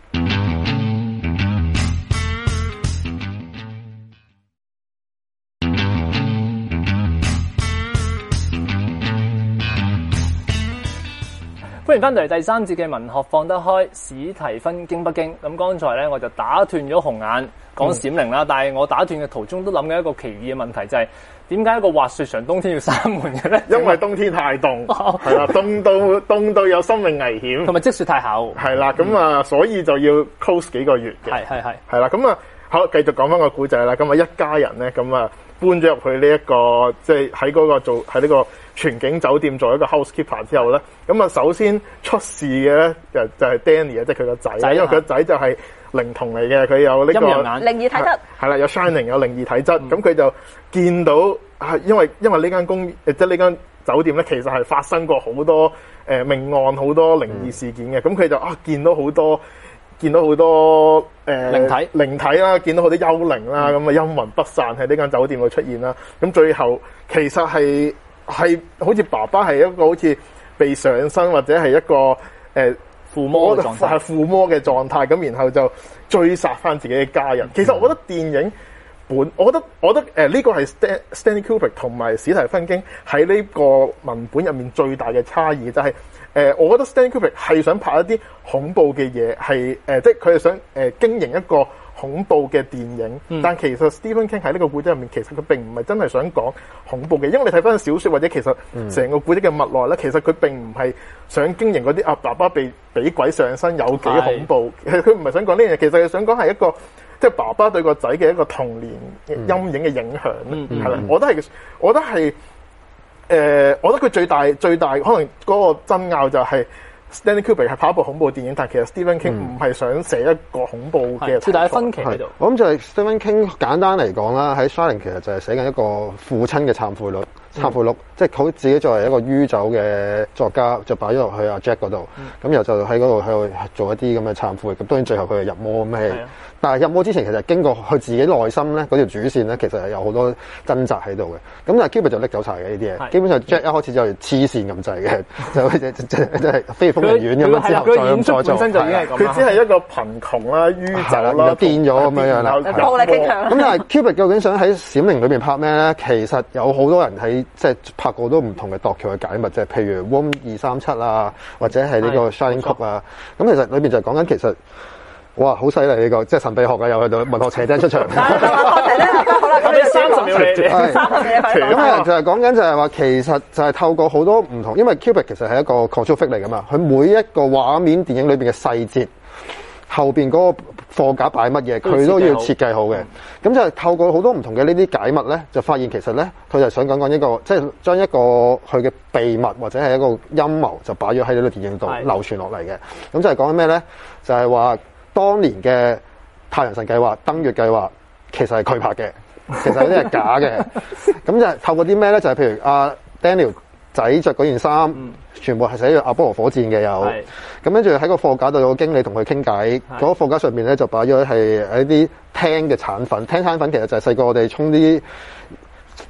Speaker 1: 歡迎翻到嚟第三節嘅文學放得開，史提芬經不經。咁剛才咧我就打斷咗紅眼講閃靈啦，嗯、但係我打斷嘅途中都諗緊一個奇異嘅問題，就係點解一個滑雪場冬天要閂門嘅咧？
Speaker 4: 因為冬天太凍，係啦，凍到凍到有生命危險，
Speaker 1: 同埋積雪太厚，
Speaker 4: 係啦，咁啊，所以就要 close 幾個月嘅，
Speaker 1: 係係係，
Speaker 4: 係啦，咁啊，好，繼續講翻個古仔啦，咁啊，一家人咧，咁啊。搬咗入去呢、這、一個，即係喺嗰個做喺呢個全景酒店做一個 housekeeper 之後咧，咁啊首先出事嘅咧就就係 Danny 啊，即係佢個仔，因為佢個仔就係靈童嚟嘅，佢有呢、這個
Speaker 2: 靈異體質，
Speaker 4: 係啦，有 shining 有靈異體質，咁佢、嗯、就見到係因為因為呢間公即係呢間酒店咧，其實係發生過好多誒、呃、命案，好多靈異事件嘅，咁佢、嗯、就啊見到好多。見到好多誒、呃、
Speaker 1: 靈體
Speaker 4: 靈體啦，見到好多幽靈啦，咁啊陰魂不散喺呢間酒店度出現啦。咁最後其實係係好似爸爸係一個好似被上身或者係一個誒、呃、
Speaker 1: 附魔嘅狀態，
Speaker 4: 係附魔嘅狀態。咁然後就追殺翻自己嘅家人。其實我覺得電影本，我覺得我覺得誒呢、呃這個係 Stanley Kubrick 同埋史提芬經喺呢個文本入面最大嘅差異就係、是。誒、呃，我覺得 Stanley Kubrick 係想拍一啲恐怖嘅嘢，係誒、呃，即係佢係想誒、呃、經營一個恐怖嘅電影。嗯、但其實 Stephen King 喺呢個故仔入面，其實佢並唔係真係想講恐怖嘅，因為你睇翻小說或者其實成個故仔嘅脈絡咧，其實佢並唔係想經營嗰啲啊爸爸被俾鬼上身有幾恐怖。佢唔係想講呢樣嘢，其實佢想講係一個即係爸爸對個仔嘅一個童年陰影嘅影響。係啦，我覺得係，我覺得係。誒、呃，我覺得佢最大最大可能嗰個爭拗就係 Stanley Kubrick 係拍一部恐怖電影，但係其實 Stephen King 唔係想寫一個恐怖嘅。最大分歧喺度。我諗就係
Speaker 3: Stephen King 簡單嚟講啦，喺 Shining 其實就係寫緊一個父親嘅懺悔錄，懺悔錄，嗯、即係佢自己作為一個酗酒嘅作家，就擺咗落去阿 Jack 嗰度，咁、嗯、然後就喺嗰度喺度做一啲咁嘅懺悔。咁當然最後佢係入魔咩？但係入魔之前，其實經過佢自己內心咧嗰條主線咧，其實係有好多掙扎喺度嘅。咁但係 Kubrick 就拎走晒嘅呢啲嘢，基本上 Jack 一開始就黐線咁滯嘅，就即係即係飛瘋人院咁樣之後再咁再做。
Speaker 4: 佢只係一個貧窮啦、酗酒啦、
Speaker 3: 癲咗咁樣樣啦。
Speaker 2: 暴力傾向。
Speaker 3: 咁但係 Kubrick 究竟想喺閃靈裏邊拍咩咧？其實有好多人喺即係拍過好多唔同嘅度橋去解密，即係譬如 Room 二三七啊，或者係呢個 Shining 曲啊。咁其實裏邊就係講緊其實。哇，好犀利呢個，即係神秘學嘅又去到文學邪精出場。
Speaker 2: 好啦，咁你三十秒你，三十秒快啲。
Speaker 3: 咁啊，就係講緊就係話，其實就係透過好多唔同，因為 Kubrick 其實係一個 control freak 嚟噶嘛，佢每一個畫面電影裏邊嘅細節，後邊嗰個貨架擺乜嘢，佢都要設計好嘅。咁、嗯、就係透過好多唔同嘅呢啲解密咧，就發現其實咧，佢就想講講一個，即係將一個佢嘅秘密或者係一個陰謀，就擺咗喺呢個電影度流傳落嚟嘅。咁就係講緊咩咧？就係話。當年嘅太陽神計劃、登月計劃，其實係佢拍嘅，其實有啲係假嘅。咁就係透過啲咩咧？就係、是、譬如阿、啊、Daniel 仔着嗰件衫，嗯、全部係寫住阿波羅火箭嘅有。咁跟住喺個貨架度有個經理同佢傾偈，嗰是個貨架上面咧就擺咗係一啲聽嘅產品。聽產品其實就係細個我哋沖啲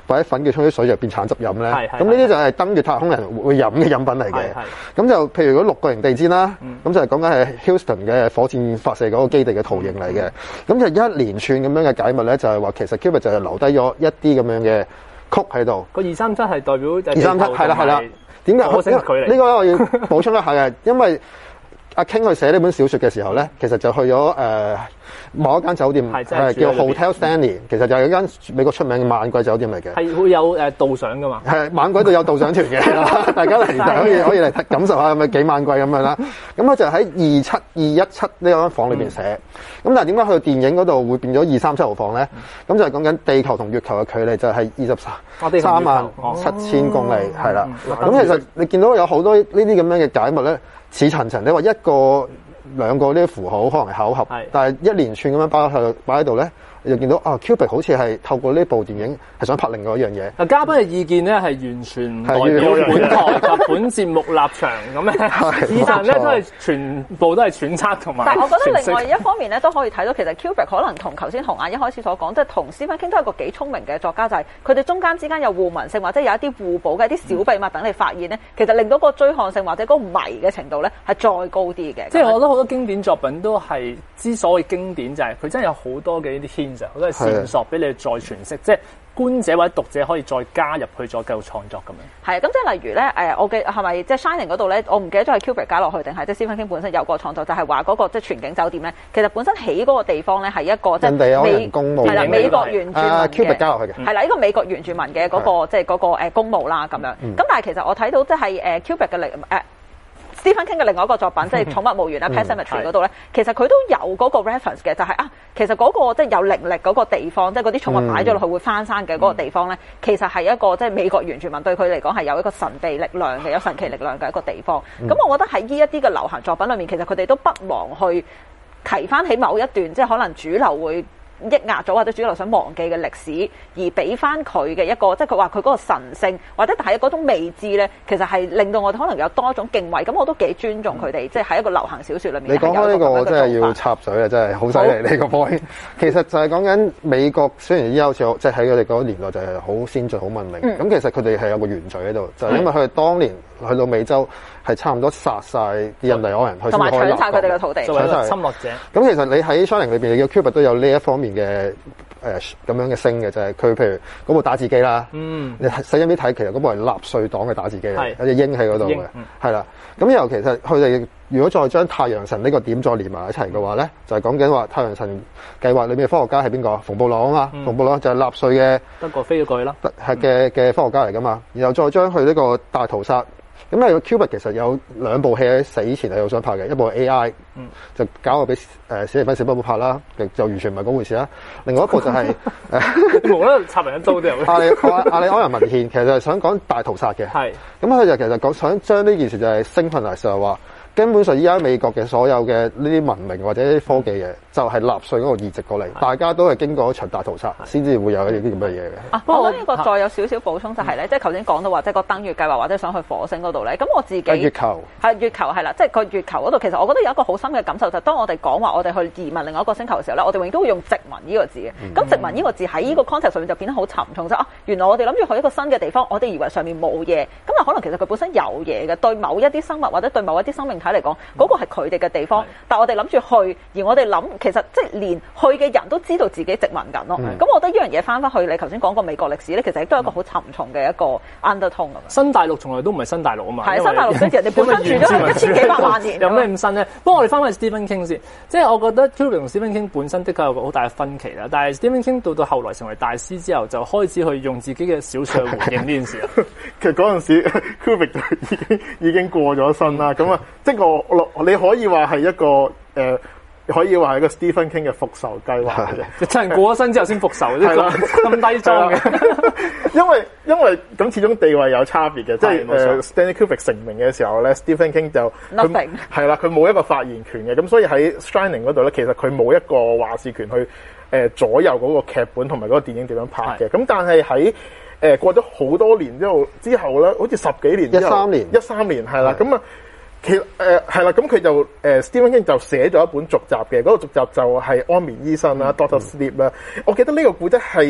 Speaker 3: 擺喺粉嘅沖啲水就變橙汁飲咧。咁呢啲就係登月太空人會飲嘅飲品嚟嘅。咁就譬如如果六個型地氈啦，咁、嗯、就係講緊係 Houston 嘅火箭發射嗰個基地嘅圖形嚟嘅。咁、嗯、就一連串咁樣嘅解密咧，就係話其實 Kubrick 就係留低咗一啲咁樣嘅曲喺度。
Speaker 1: 個二三七係代表
Speaker 3: 二三七係啦係啦。點解？呢、這個我要補充一下嘅，因為阿 King 去寫呢本小說嘅時候咧，其實就去咗誒、呃、某一間酒店，係叫 Hotel Stanley，其實就係一間美國出名嘅晚鬼酒店嚟嘅。係會有誒導賞噶嘛？係晚鬼度有導賞團嘅，大家嚟就可以可以嚟感受下咁嘅幾晚鬼咁樣啦。咁佢就喺二七二一七呢間房裏邊寫。咁、嗯、但係點解去到電影嗰度會變咗二三七號房咧？咁、嗯、就係講緊地球同月球嘅距離就係二十三三萬七千公里，係、哦、啦。咁、嗯、其實你見到有好多呢啲咁樣嘅解密咧。似層層，你話一個兩個呢啲符號可能係巧合，但係一連串咁樣擺喺度擺喺度咧，你就見到啊 Kubrick 好似係透過呢部電影係想拍另外一樣嘢。嗱，嘉賓嘅意見咧係完全唔代表本台及本節目立場咁樣，以上咧都係全部都係揣測同埋。
Speaker 2: 但係我覺得另外一方面咧都可以睇到，其實 Kubrick 可能同頭先紅眼一開始所講，即係同 Stephen King 都係一個幾聰明嘅作家，就係佢哋中間之間有互文性，或者有一啲互補嘅一啲小秘密等你發現咧、嗯，其實令到個追看性或者嗰個迷嘅程度咧係再高啲嘅。即係我覺得好多經典作品都係之所謂經典，就係佢真係有好多嘅呢啲 hint，好多線索俾你再詮釋，即係觀者或者讀者可以再加入去，再繼續創作咁樣。係啊，咁即係例如咧，誒，我嘅係咪即係 Shining 嗰度咧？我唔記得咗係 Kubrick 加落去定係即係 Stephen King 本身有個創作，就係話嗰個即係全景酒店咧，其實本身起嗰個地方咧係一個即係美係啦美國原住民嘅 Kubrick 加落去嘅係啦，呢個美國原住民嘅嗰個即係嗰個誒公墓啦咁樣。咁、嗯、但係其實我睇到即係誒 Kubrick 嘅力誒。Stephen King 嘅另外一個作品，即係《寵物墓園》啦，《Pet Sematary》嗰度咧，其實佢都有嗰個 reference 嘅，就係、是、啊，其實嗰、那個即係、就是、有靈力嗰個地方，即係嗰啲寵物擺咗落去會翻生嘅嗰個地方咧、嗯，其實係一個即係、就是、美國原住民對佢嚟講係有一個神秘力量嘅，有神奇力量嘅一個地方。咁、嗯、我覺得喺呢一啲嘅流行作品裏面，其實佢哋都不忘去提翻起某一段，即係可能主流會抑壓咗或者主流想忘記嘅歷史，而俾翻佢嘅一個，即係佢話佢嗰個神聖或者係嗰種未知咧，其實係令到我哋可能有多一種敬畏。咁我都幾尊重佢哋，即係喺一個流行小說裏面。你講開呢個，我真係要插水啊！真係好犀利呢個 point。其實就係講緊美國，雖然依家好似即係喺佢哋嗰個年代就係好先進、好文明。咁、嗯、其實佢哋係有個原罪喺度，就係、是、因為佢哋當年去到美洲係差唔多殺晒啲印第安人，去同埋搶晒佢哋嘅土地，作為侵略者。咁其實你喺 Shining 裏邊，你嘅 Kubrick 都有呢一方面嘅誒咁樣嘅星嘅，就係、是、佢譬如嗰部打字機啦，嗯，你細心啲睇，其實嗰部係納粹黨嘅打字機嚟，有隻鷹喺嗰度嘅，係啦。咁又其實佢哋如果再將太陽神呢個點再連埋一齊嘅話咧，就係講緊話太陽神計劃裏面嘅科學家係邊個？馮布朗啊嘛，嗯、馮布朗就係納粹嘅德國飛咗過去啦，係嘅嘅科學家嚟噶嘛。然後再將佢呢個大屠殺。咁啊，Kubrick 其實有兩部戲喺死前係好想拍嘅，一部係 A I，、嗯、就搞個俾誒史蒂芬史匹堡拍啦，就完全唔係嗰回事啦。另外一部就係、是、誒，無啦啦插人一刀都有。阿里阿里安人文獻其實就係想講大屠殺嘅，係咁佢就其實講想將呢件事就係升份嚟，就係話根本上依家美國嘅所有嘅呢啲文明或者啲科技嘢，就係納粹嗰個移植過嚟，大家都係經過一場大屠殺先至會有呢啲咁嘅嘢嘅。啊，不過我呢個再有少少補充就係、是、咧、嗯，即係頭先講到話，即係個登月計劃或者想去火星嗰度咧，咁我自己月球係月球係啦，即係個月球嗰度，其實我覺得有一個好深嘅感受，就係、是、當我哋講話我哋去移民另外一個星球嘅時候咧，我哋永遠都會用殖民呢個字嘅。咁、嗯、殖民呢個字喺呢個 context 上面就變得好沉重，就啊，原來我哋諗住去一個新嘅地方，我哋以為上面冇嘢，咁啊可能其實佢本身有嘢嘅，對某一啲生物或者對某一啲生命體嚟講，嗰、那個係佢哋嘅地方，但係我哋諗住去，而我哋諗其實即係連去嘅人都知道自己殖民緊咯。咁、嗯、我覺得呢樣嘢翻翻去你頭先講過美國歷史咧，其實亦都係一個好沉重嘅一個 undertone 咁。新大陸從來都唔係新大陸啊嘛，係新大陸跟住人哋本身住咗一千幾百萬年，有咩咁新咧？不過我哋翻返去 Stephen King 先，即係我覺得 Kubrick 同 Stephen King 本身的確有個好大嘅分歧啦。但係 Stephen King 到到後來成為大師之後，就開始去用自己嘅小說去回應呢件事啦。其實嗰陣時 Kubrick 就已經已經過咗身啦。咁啊，即係我我你可以話係一個誒。呃可以話係個 Stephen King 嘅復仇計劃嘅，即係人過咗身之後先復仇，啲咁低裝嘅。因為因為咁始終地位有差別嘅，即係誒 Stanley Kubrick 成名嘅時候咧 ，Stephen King 就係啦，佢冇一個發言權嘅，咁所以喺 Shining 嗰度咧，其實佢冇一個話事權去誒、呃、左右嗰個劇本同埋嗰個電影點樣拍嘅。咁但係喺誒過咗好多年之後之後咧，好似十幾年之後，一三年，一三年係啦，咁啊。其實誒係啦，咁佢就誒、呃、Stephen King 就寫咗一本續集嘅，嗰、那個續集就係安眠醫生啦、嗯、Doctor Sleep 啦。我記得呢個故仔係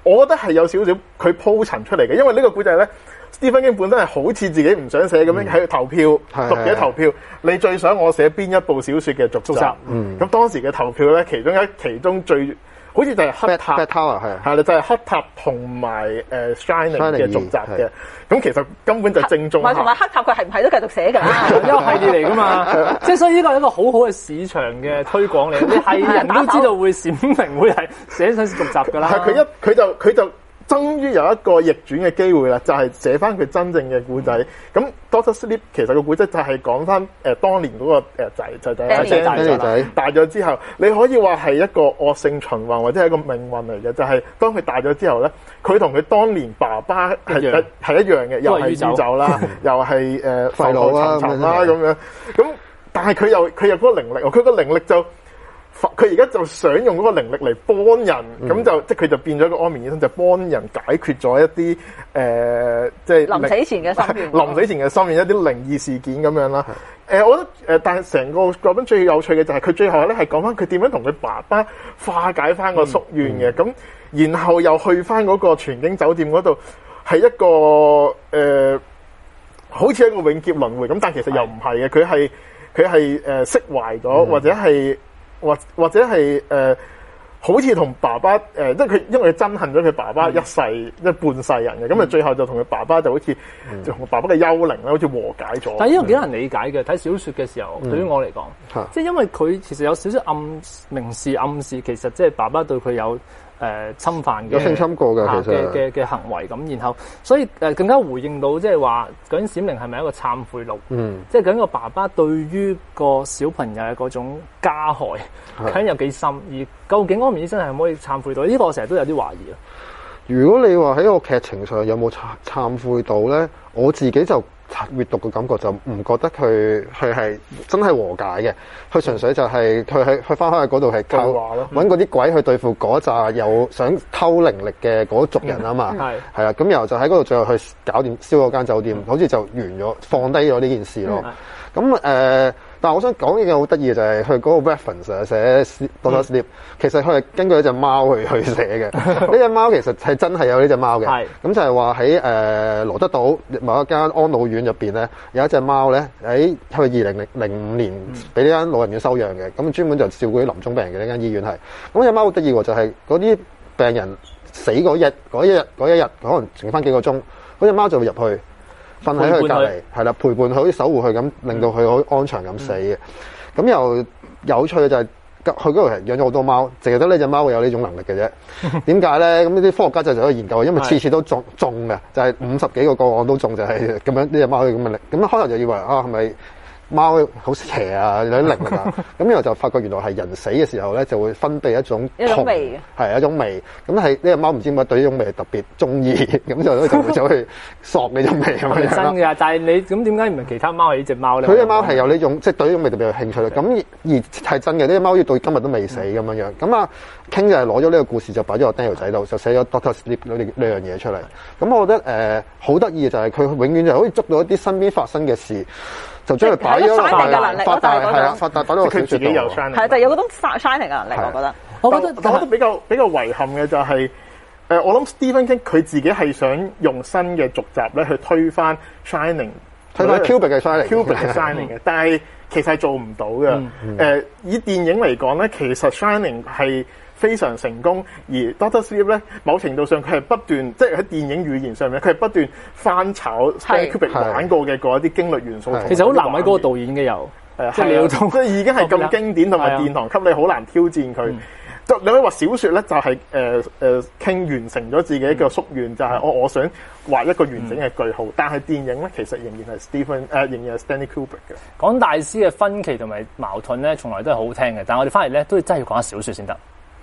Speaker 4: 我覺得係有少少佢鋪陳出嚟嘅，因為呢個古仔咧。Stephen King 本身係好似自己唔想寫咁樣喺度投票，
Speaker 3: 嗯、
Speaker 4: 讀者投票，你最想我寫邊一部小說嘅續集？咁、嗯、當時嘅投票咧，其中一其中最好似就係黑塔，係係啦，就係、是、黑塔同埋誒 Shining 嘅續集嘅。咁其實根本就正中。
Speaker 2: 同埋黑塔佢係唔係都繼續寫㗎啦？
Speaker 1: 一個系列嚟㗎嘛，即係所以呢個係一個好好嘅市場嘅推廣嚟。你係人都知道會閃靈會係寫緊續集㗎啦。
Speaker 4: 係佢一佢就佢就。終於有一個逆轉嘅機會啦，就係、是、寫翻佢真正嘅故仔。咁 Doctor Sleep 其實個故仔就係講翻誒當年嗰個誒仔就就係大仔大咗之後，你可以話係一個惡性循環或者係一個命運嚟嘅。就係、是、當佢大咗之後咧，佢同佢當年爸爸係一係一樣嘅，又係宇宙啦，又係誒浮浮沉沉啦咁樣。咁但係佢又佢有嗰個靈力，佢個靈力就。佢而家就想用嗰個靈力嚟幫人，咁、嗯、就即係佢就變咗一個安眠醫生，就幫人解決咗一啲誒、呃，即係
Speaker 2: 臨死前嘅心願，
Speaker 4: 臨死前嘅心願一啲靈異事件咁樣啦。誒、呃，我覺得誒、呃，但係成個作品最有趣嘅就係佢最後咧係講翻佢點樣同佢爸爸化解翻個宿願嘅，咁、嗯嗯、然後又去翻嗰個全景酒店嗰度，係一個誒、呃，好似一個永劫輪迴咁，但其實又唔係嘅，佢係佢係誒釋懷咗，呃嗯、或者係。或或者係誒、呃，好似同爸爸誒、呃，即係佢因為佢憎恨咗佢爸爸一世、嗯、一半世人嘅，咁啊、嗯、最後就同佢爸爸就好似、嗯、就同爸爸嘅幽靈咧，好似和解咗。但係呢個幾難理解嘅，睇小説嘅時候，嗯、對於我嚟講，嗯、即係因為佢其實有少少暗明示暗示，其實即係爸爸對佢有。誒、呃、侵犯嘅
Speaker 3: 有性侵過嘅其實
Speaker 1: 嘅嘅嘅行為咁，然後所以誒、呃、更加回應到即係話究竟閃靈係咪一個懺悔錄？嗯，即係究竟個爸爸對於個小朋友嘅嗰種加害究竟有幾深？而究竟安眠醫生係唔可以懺悔到？呢、這個我成日都有啲懷疑啊。
Speaker 3: 如果你話喺個劇情上有冇懺懺悔到咧，我自己就。閱讀嘅感覺就唔覺得佢佢係真係和解嘅，佢純粹就係佢喺佢翻返去嗰度係靠揾嗰啲鬼去對付嗰扎有想偷靈力嘅嗰族人啊嘛，係係啦，咁然後就喺嗰度最後去搞掂燒嗰間酒店，嗯、好似就完咗放低咗呢件事咯。咁誒、嗯呃，但係我想講一件好得意嘅就係佢嗰個 reference 寫 Doctor Sleep，嗯、其實佢係根據一隻貓去去寫嘅。呢隻貓其實係真係有呢隻貓嘅，咁是就係話喺誒羅德島某一間安老院入邊咧，有一隻貓咧喺佢二零零零五年俾呢間老人院收養嘅，咁專門就照顧啲臨終病人嘅呢間醫院係。咁隻貓好得意喎，就係嗰啲病人死嗰日嗰一日嗰一日可能剩翻幾個鐘，嗰隻貓就會入去。瞓喺佢隔離，係啦，陪伴佢，好似守護佢咁，令到佢好安詳咁死嘅。咁、嗯、又有趣嘅就係、是，佢嗰度係養咗好多貓，淨係得呢隻貓會有呢種能力嘅啫。點解咧？咁呢啲科學家就就喺度研究，因為次次都中中嘅，就係、是、五十幾個個案都中，就係咁樣呢隻貓嘅咁嘅力。咁開頭就以為啊，係咪？貓好邪啊，有啲靈啊，咁然後就發覺原來係人死嘅時候咧，就會分泌一種
Speaker 2: 一種味嘅，
Speaker 3: 係一種味。咁係呢隻貓唔知點解對呢種味特別中意，咁就就會走去索呢種味咁樣。
Speaker 1: 真嘅，但係你咁點解唔係其他貓係呢隻貓咧？
Speaker 3: 佢隻貓係有呢種，即係對呢種味特別有興趣啦。咁而係真嘅，呢隻貓要到今日都未死咁樣樣。咁啊，King就係攞咗呢個故事就擺咗個 Daniel 仔度，就寫咗 Doctor Sleep 呢呢樣嘢出嚟。咁我覺得誒好得意嘅就係佢永遠就好似捉到一啲身邊發生嘅事。就將佢擺咗發大，發大係啊，發大擺到佢自己有 shining，
Speaker 2: 係就有嗰種 shining 嘅能力，我覺得。
Speaker 4: 我覺得，但我覺得比較比較遺憾嘅就係、是，誒、呃，我諗 Stephen King 佢自己係想用新嘅續集咧去推翻 shining，
Speaker 3: 推翻 Kubrick 嘅 shining，Kubrick
Speaker 4: 嘅 shining 嘅，但係其實係做唔到嘅。誒、嗯呃，以電影嚟講咧，其實 shining 係非常成功，而 Doctor Sleep 咧，某程度上佢係不斷，即係喺電影語言上面，佢係不斷翻炒 Kubrick 玩過嘅嗰一啲經歷元素。
Speaker 1: 其實好難為嗰個導演嘅又，即係你要即
Speaker 4: 係已經係咁經典同埋殿堂級，你好難挑戰佢。就你可以話小説咧，就係誒誒傾完成咗自己嘅夙願，就係我我想畫一個完整嘅句號。但係電影咧，其實仍然係 Stephen 誒，仍然係 Stanley Kubrick 嘅。
Speaker 1: 講大師嘅分歧同埋矛盾咧，從來都係好聽嘅。但係我哋翻嚟咧，都真係要講下小説先得。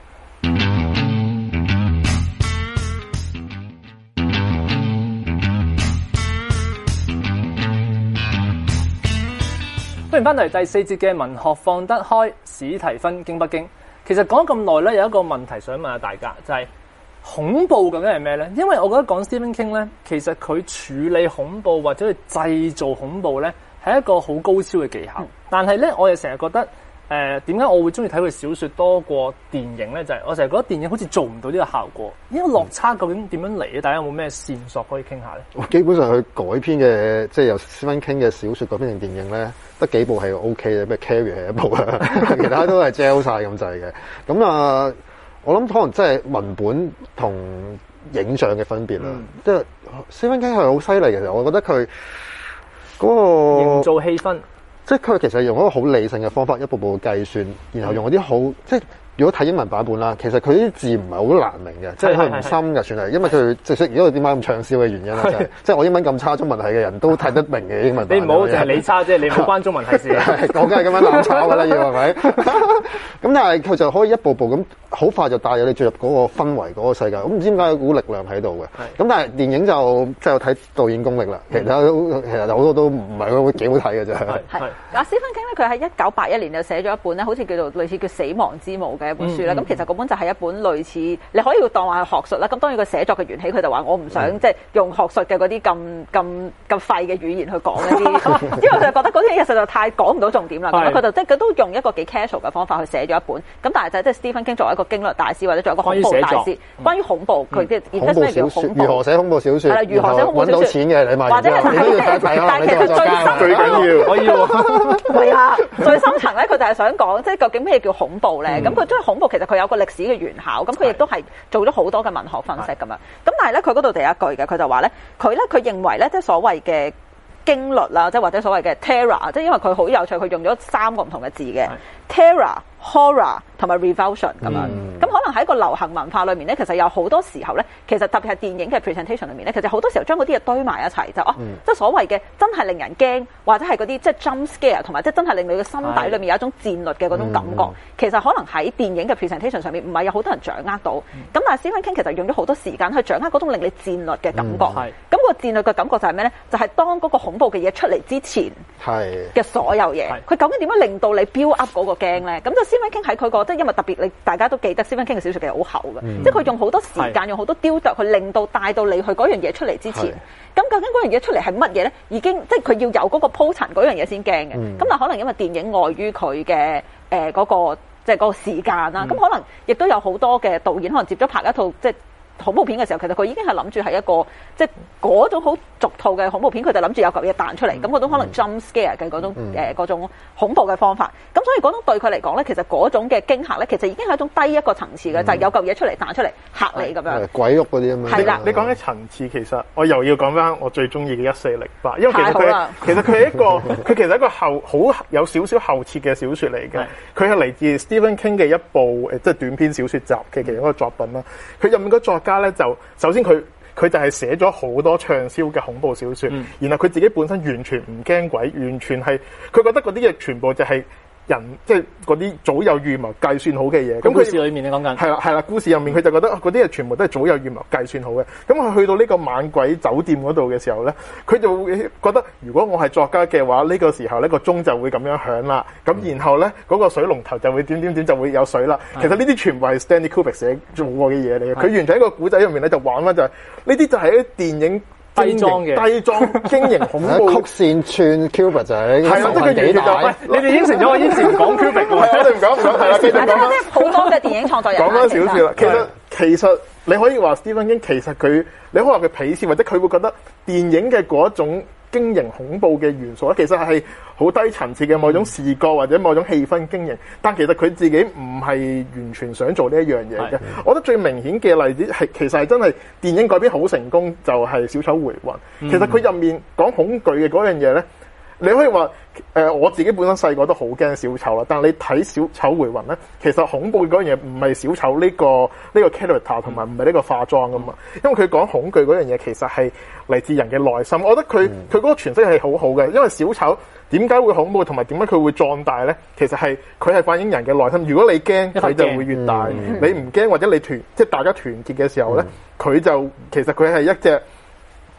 Speaker 1: 歡迎翻嚟第四節嘅文學放得開，史提芬經北京。其實講咁耐咧，有一個問題想問下大家，就係、是、恐怖究竟係咩咧？因為我覺得講 Stephen King 咧，其實佢處理恐怖或者去製造恐怖咧，係一個好高超嘅技巧。但係咧，我又成日覺得誒點解我會中意睇佢小説多過電影咧？就係、是、我成日覺得電影好似做唔到呢個效果。呢個落差究竟點樣嚟咧？大家有冇咩線索可以傾下咧？
Speaker 3: 基本上佢改編嘅，即係由 Stephen King 嘅小説改編成電影咧，得幾部係 O K 嘅，咩 Carrie 係一部啦，其他都係 gel 晒咁滯嘅。咁啊，我諗可能真係文本同影像嘅分別啦。嗯、即係 Stephen King 係好犀利嘅，其實我覺得佢嗰、那個
Speaker 1: 營造氣氛。
Speaker 3: 即係佢其實用一個好理性嘅方法，一步步計算，然後用嗰啲好即係如果睇英文版本啦，其實佢啲字唔係好難明嘅，即係佢唔深嘅，算係，因為佢即係如果點解咁暢銷嘅原因啦，就係即係我英文咁差，中文系嘅人都睇得明嘅英文版。
Speaker 1: 你唔好淨係你差啫，你唔好關中文系事。
Speaker 3: 我梗係咁樣攬炒㗎啦，要係咪？咁但係佢就可以一步步咁好快就帶咗你進入嗰個氛圍嗰個世界。咁唔知點解有股力量喺度嘅。咁但係電影就即係睇導演功力啦。其他其實好多都唔係會幾好睇嘅啫。
Speaker 2: 係阿 Stephen King 咧，佢喺一九八一年就寫咗一本咧，好似叫做類似叫《死亡之墓》嘅一本書啦。咁、嗯、其實嗰本就係一本類似，你可以當話係學術啦。咁當然佢寫作嘅緣起，佢就話我唔想、嗯、即係用學術嘅嗰啲咁咁咁廢嘅語言去講一啲，因為佢就覺得嗰啲嘢實在太講唔到重點啦。咁佢就即係佢都用一個幾 casual 嘅方法去寫咗一本。咁但係就係即係 Stephen King 作為一個驚慄大師或者作為一個恐怖大師，關於恐怖佢嘅
Speaker 3: 恐怖小説，如何寫恐怖小説，
Speaker 2: 係啦，如何寫恐怖小説，
Speaker 3: 揾到錢嘅你買，
Speaker 2: 或者係
Speaker 3: 你都要睇睇啦。
Speaker 2: 但係其實最深
Speaker 4: 最緊要，我要
Speaker 2: 係啊，最深層咧，佢就係想講，即係究竟咩叫恐怖咧？咁佢將恐怖其實佢有個歷史嘅原考，咁佢亦都係做咗好多嘅文學分析咁樣。咁但係咧，佢嗰度第一句嘅，佢就話咧，佢咧佢認為咧，即係所謂嘅驚慄啦，即係或者所謂嘅 terror，即係因為佢好有趣，佢用咗三個唔同嘅字嘅 terror、horror 同埋 revulsion 咁樣。咁、嗯、可能喺個流行文化裏面咧，其實有好多時候咧，其實特別係電影嘅 presentation 裏面咧，其實好多時候將嗰啲嘢堆埋一齊就哦，嗯、即係所謂嘅真係令人驚，或者係嗰啲即係 jump scare，同埋即係真係令你嘅心底裏面有一種戰慄嘅嗰種感覺。嗯、其實可能喺電影嘅 presentation 上面唔係有好多人掌握到。咁、嗯、但係 Stephen King 其實用咗好多時間去掌握嗰種令你戰慄嘅感覺。咁、嗯、個戰慄嘅感覺就係咩咧？就係、是、當嗰個恐怖嘅嘢出嚟之前嘅所有嘢，佢究竟點樣令到你 build up 嗰個驚咧？咁就 Stephen King 喺佢個即係因為特別你大家都記得 Stephen King 嘅小説其實好厚嘅，嗯、即係佢用好多時間，用好多雕琢去令到帶到你去嗰樣嘢出嚟之前。咁究竟嗰樣嘢出嚟係乜嘢咧？已經即係佢要有嗰個鋪陳嗰樣嘢先驚嘅。咁、嗯、但可能因為電影礙於佢嘅誒嗰個即係嗰個時間啦，咁、嗯、可能亦都有好多嘅導演可能接咗拍一套即係恐怖片嘅時候，其實佢已經係諗住係一個即係嗰種好俗套嘅恐怖片，佢就諗住有嚿嘢彈出嚟，咁嗰、嗯、種可能 jump scare 嘅嗰種誒嗰、嗯呃、種恐怖嘅方法。咁所以嗰種對佢嚟講咧，其實嗰種嘅驚嚇咧，其實已經係一種低一個層次嘅，嗯、就係有嚿嘢出嚟彈出嚟嚇你咁樣。鬼屋嗰啲啊嘛。係啦，
Speaker 4: 你講嘅層次，其實我又要講翻我最中意嘅一四零八，因為其實佢其實佢係一個佢其實係一個後好有少少後設嘅小説嚟嘅。佢係嚟自 Stephen King 嘅一部誒即係短篇小説集嘅其中一個作品啦。佢入面個作家咧就首先佢佢就係寫咗好多暢銷嘅恐怖小説，嗯、然後佢自己本身完全唔驚鬼，完全係佢覺得嗰啲嘢全部就係人即係嗰啲早有預謀計算好嘅嘢。咁
Speaker 1: 故事裏面你講緊
Speaker 4: 係啦係啦，故事入面佢就覺得嗰啲嘢全部都係早有預謀計算好嘅。咁佢去到呢個猛鬼酒店嗰度嘅時候咧，佢就會覺得如果我係作家嘅話，呢、呢個時候呢個鐘就會咁樣響啦。咁然後咧嗰、嗰個水龍頭就會點點點就會有水啦。其實呢啲全部係 Stanley Kubrick 寫做過嘅嘢嚟嘅。佢完全喺個古仔入面咧就玩翻就係呢啲就係啲電影。
Speaker 1: 低裝嘅
Speaker 4: 低裝經營恐怖
Speaker 3: 曲線串 Kubrick 就係
Speaker 4: 係啦，即係佢完全就喂，
Speaker 1: 你哋應承咗我以前唔講 Kubrick 喎，
Speaker 4: 我哋唔講唔講係啦，繼續講啦。
Speaker 2: 好多嘅電影創作人
Speaker 4: 講翻少少啦。其實其實你可以話 Stephen King 其實佢你可以話佢鄙視或者佢會覺得電影嘅嗰一種經營恐怖嘅元素咧，其實係好低層次嘅某種視覺或者某種氣氛經營，但其實佢自己唔係完全想做呢一樣嘢嘅。嗯、我覺得最明顯嘅例子係其實係真係電影改編好成功，就係、是《小丑回魂》。嗯、其實佢入面講恐懼嘅嗰樣嘢咧，你可以話誒、呃，我自己本身細個都好驚小丑啦。但係你睇《小丑回魂》咧，其實恐怖嘅嗰樣嘢唔係小丑呢、這個呢、這個 character 同埋唔係呢個化妝噶嘛，因為佢講恐懼嗰樣嘢其實係嚟自人嘅內心。我覺得佢佢嗰個詮釋係好好嘅，因為小丑點解會恐怖同埋點解佢會壯大咧？其實係佢係反映人嘅內心。如果你驚，佢就會越大；嗯、你唔驚或者你團即係大家團結嘅時候咧，佢、嗯、就其實佢係一隻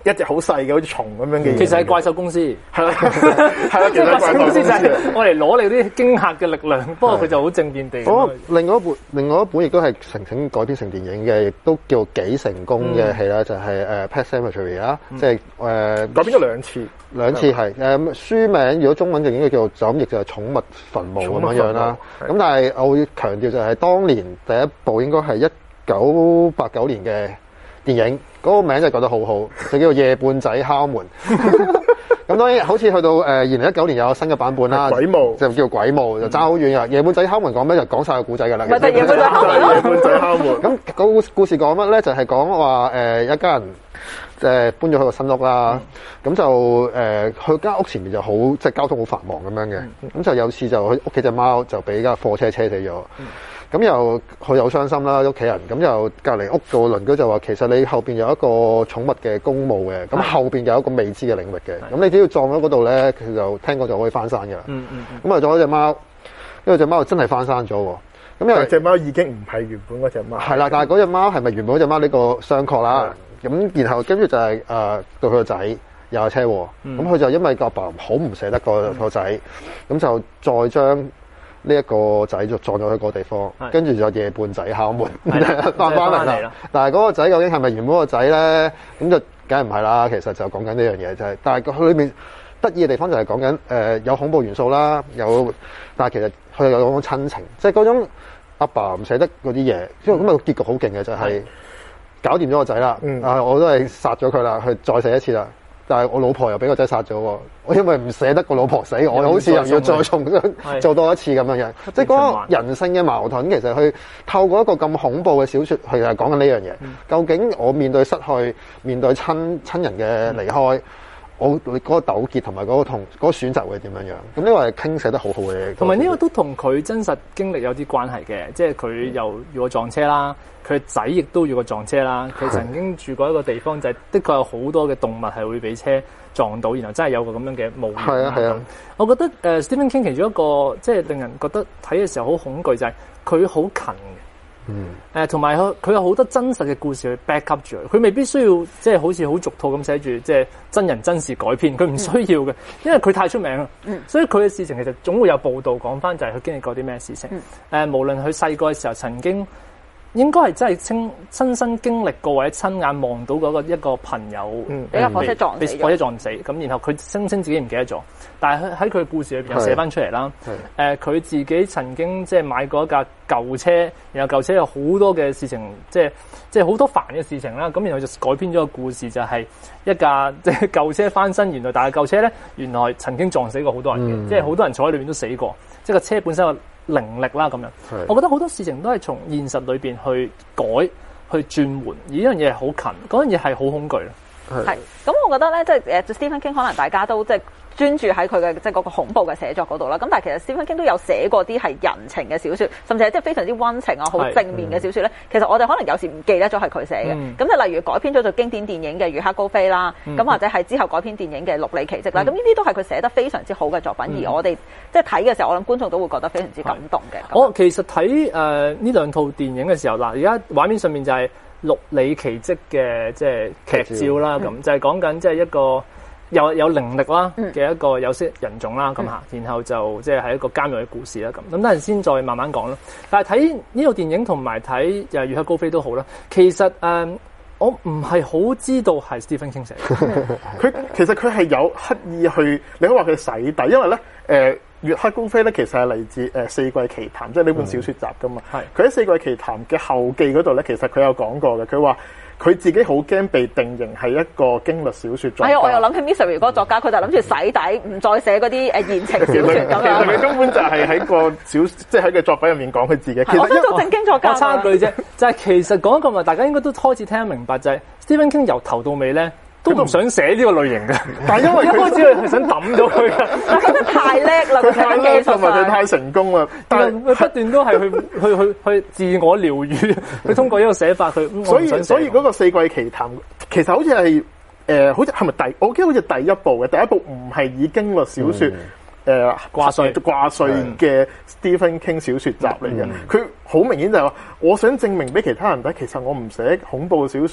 Speaker 4: 一隻好細嘅好似蟲咁樣嘅嘢。
Speaker 1: 其實係怪獸公司，
Speaker 4: 係啦，係啦，其實怪獸公司就係
Speaker 1: 我嚟攞你啲驚嚇嘅力量。不過佢就好正面地。
Speaker 3: 嗰另外一本，另外一本亦都係成成改編成電影嘅，亦都叫幾成功嘅戲啦，就係誒 Pet Sematary 啦，即係誒
Speaker 4: 改編咗兩次。
Speaker 3: 兩次係誒書名，如果中文就應該叫做就咁譯就係寵物墳墓咁樣樣啦。咁但係我會強調就係當年第一部應該係一九八九年嘅電影，嗰、那個名就覺得好好，就叫做夜半仔敲門。咁當然好似去到誒二零一九年有新嘅版本啦，
Speaker 4: 鬼墓
Speaker 3: 就叫鬼墓，就爭好遠啊！夜半仔敲門講咩就講晒個故仔㗎啦。
Speaker 2: 咪就夜半仔敲門咯。
Speaker 4: 夜半仔敲門。咁
Speaker 3: 個故事講乜咧？就係講話誒一家人。誒、呃、搬咗去個新屋啦，咁、嗯、就誒佢間屋前面就好即係交通好繁忙咁樣嘅，咁、嗯、就有次就佢屋企隻貓就俾架貨車車死咗，咁、嗯、又佢又傷心啦屋企人，咁又隔離屋個鄰居就話其實你後邊有一個寵物嘅公墓嘅，咁後邊有一個未知嘅領域嘅，咁你只要撞咗嗰度咧，佢就聽講就可以翻山㗎啦，咁、嗯嗯嗯、啊撞咗隻貓，因為隻貓真係翻山咗喎，咁因為隻貓已經唔係原本嗰隻貓，係啦，但係嗰隻貓係咪原本嗰隻貓呢個商確啦？咁然後跟住就係、是、誒、呃、到佢個仔又有車禍，咁、嗯、佢就因為個爸好唔捨得個個仔，咁、嗯、就再將呢一個仔就撞咗去個地方，跟住就夜半仔敲門翻翻嚟啦。但係嗰個仔究竟係咪原本個仔咧？咁就梗係唔係啦。其實就講緊呢樣嘢就係、是，但係佢裏面得意嘅地方就係講緊誒有恐怖元素啦，有但係其實佢有嗰種親情，即係嗰種阿爸唔捨得嗰啲嘢，因為咁啊個結局好勁嘅就係、是。搞掂咗個仔啦，啊我都係殺咗佢啦，佢再死一次啦。但係我老婆又俾個仔殺咗喎，我因為唔捨得個老婆死，我好似又要再重新做多一次咁樣樣。即係嗰個人性嘅矛盾，其實佢透過一個咁恐怖嘅小説，佢係講緊呢樣嘢。嗯、究竟我面對失去、面對親親人嘅離開，嗯、我嗰個糾結同埋嗰個痛、嗰、嗰個選擇會點樣樣？咁呢個係傾寫得好好嘅嘢。同埋呢個都同佢真實經歷有啲關係嘅，即係佢又遇過撞車啦。佢仔亦都遇過撞車啦，佢曾經住過一個地方就係、是、的確有好多嘅動物係會俾車撞到，然後真係有個咁樣嘅冒險。係啊係啊，我覺得誒、呃、Stephen King 其中一個即係令人覺得睇嘅時候好恐懼就係佢好近嘅。嗯。誒同埋佢佢有好多真實嘅故事去 back up 住佢，佢未必需要即係好似好俗套咁寫住即係真人真事改編，佢唔需要嘅，因為佢太出名啦。嗯。所以佢嘅事情其實總會有報導講翻，就係佢經歷過啲咩事情。嗯。誒、呃，無論佢細個嘅時候曾經。應該係真係親親身經歷過或者親眼望到嗰個一個朋友俾架火車撞死，火車撞死咁，然後佢聲稱自己唔記得咗，但係喺佢嘅故事裏邊又寫翻出嚟啦。誒，佢、呃、自己曾經即係買過一架舊車，然後舊車有好多嘅事情，即係即係好多煩嘅事情啦。咁然後就改編咗個故事，就係一架即係舊車翻身，原來但係舊車咧，原來曾經撞死過好多人嘅，嗯、即係好多人坐喺裏邊都死過，即係個車本身靈力啦咁樣，我覺得好多事情都係從現實裏邊去改、去轉換，而呢樣嘢係好近，嗰樣嘢係好恐懼咯。係，咁我覺得咧，即係誒 Stephen King 可能大家都即係專注喺佢嘅即係嗰個恐怖嘅寫作嗰度啦。咁但係其實 Stephen King 都有寫過啲係人情嘅小説，甚至係即係非常之溫情啊、好正面嘅小説咧。其實我哋可能有時唔記得咗係佢寫嘅。咁就、嗯、例如改編咗做經典電影嘅《月黑高飛》啦，咁、嗯、或者係之後改編電影嘅《陸離奇蹟》啦。咁呢啲都係佢寫得非常之好嘅作品，嗯、而我哋即係睇嘅時候，我諗觀眾都會覺得非常之感動嘅。我其實睇誒呢兩套電影嘅時候，嗱而家畫面上面就係、是。陸離奇蹟嘅即係劇照啦，咁、嗯、就係講緊即係一個有有靈力啦嘅一個有色人種啦，咁嚇、嗯，然後就即係喺一個監獄嘅故事啦，咁咁等陣先再慢慢講啦。但係睇呢套電影同埋睇誒月黑高飛都好啦，其實誒、呃、我唔係好知道係 Stephen King 寫嘅，佢其實佢係有刻意去，你可以話佢洗底，因為咧誒。呃月黑高飛咧，其實係嚟自誒、呃《四季奇談》，即係呢本小説集噶嘛。係佢喺《四季奇談》嘅後記嗰度咧，其實佢有講過嘅。佢話佢自己好驚被定型係一個驚慄小説作家。係啊，我又諗起 Misery 嗰個作家，佢就諗住洗底，唔再寫嗰啲誒言情小説咁樣。其實佢根本就係喺個小，即係喺個作品入面講佢自己。其實我都做正經作家。我插一句啫，就係其實講一個問，大家應該都開始聽得明白，就係、是、Stephen King 由頭到尾咧。都唔想寫呢個類型嘅，但係因為一開始佢係想抌咗佢嘅，我覺得太叻啦，佢太叻同埋佢太成功啦。但係佢不斷都係去去去去自我療癒，佢通過呢個寫法佢。所以所以嗰個四季奇談其實好似係誒，好似係咪第？我記得好似第一部嘅，第一部唔係以驚慄小説誒掛帥掛帥嘅 Stephen King 小説集嚟嘅。佢好明顯就係話，我想證明俾其他人睇，其實我唔寫恐怖小説。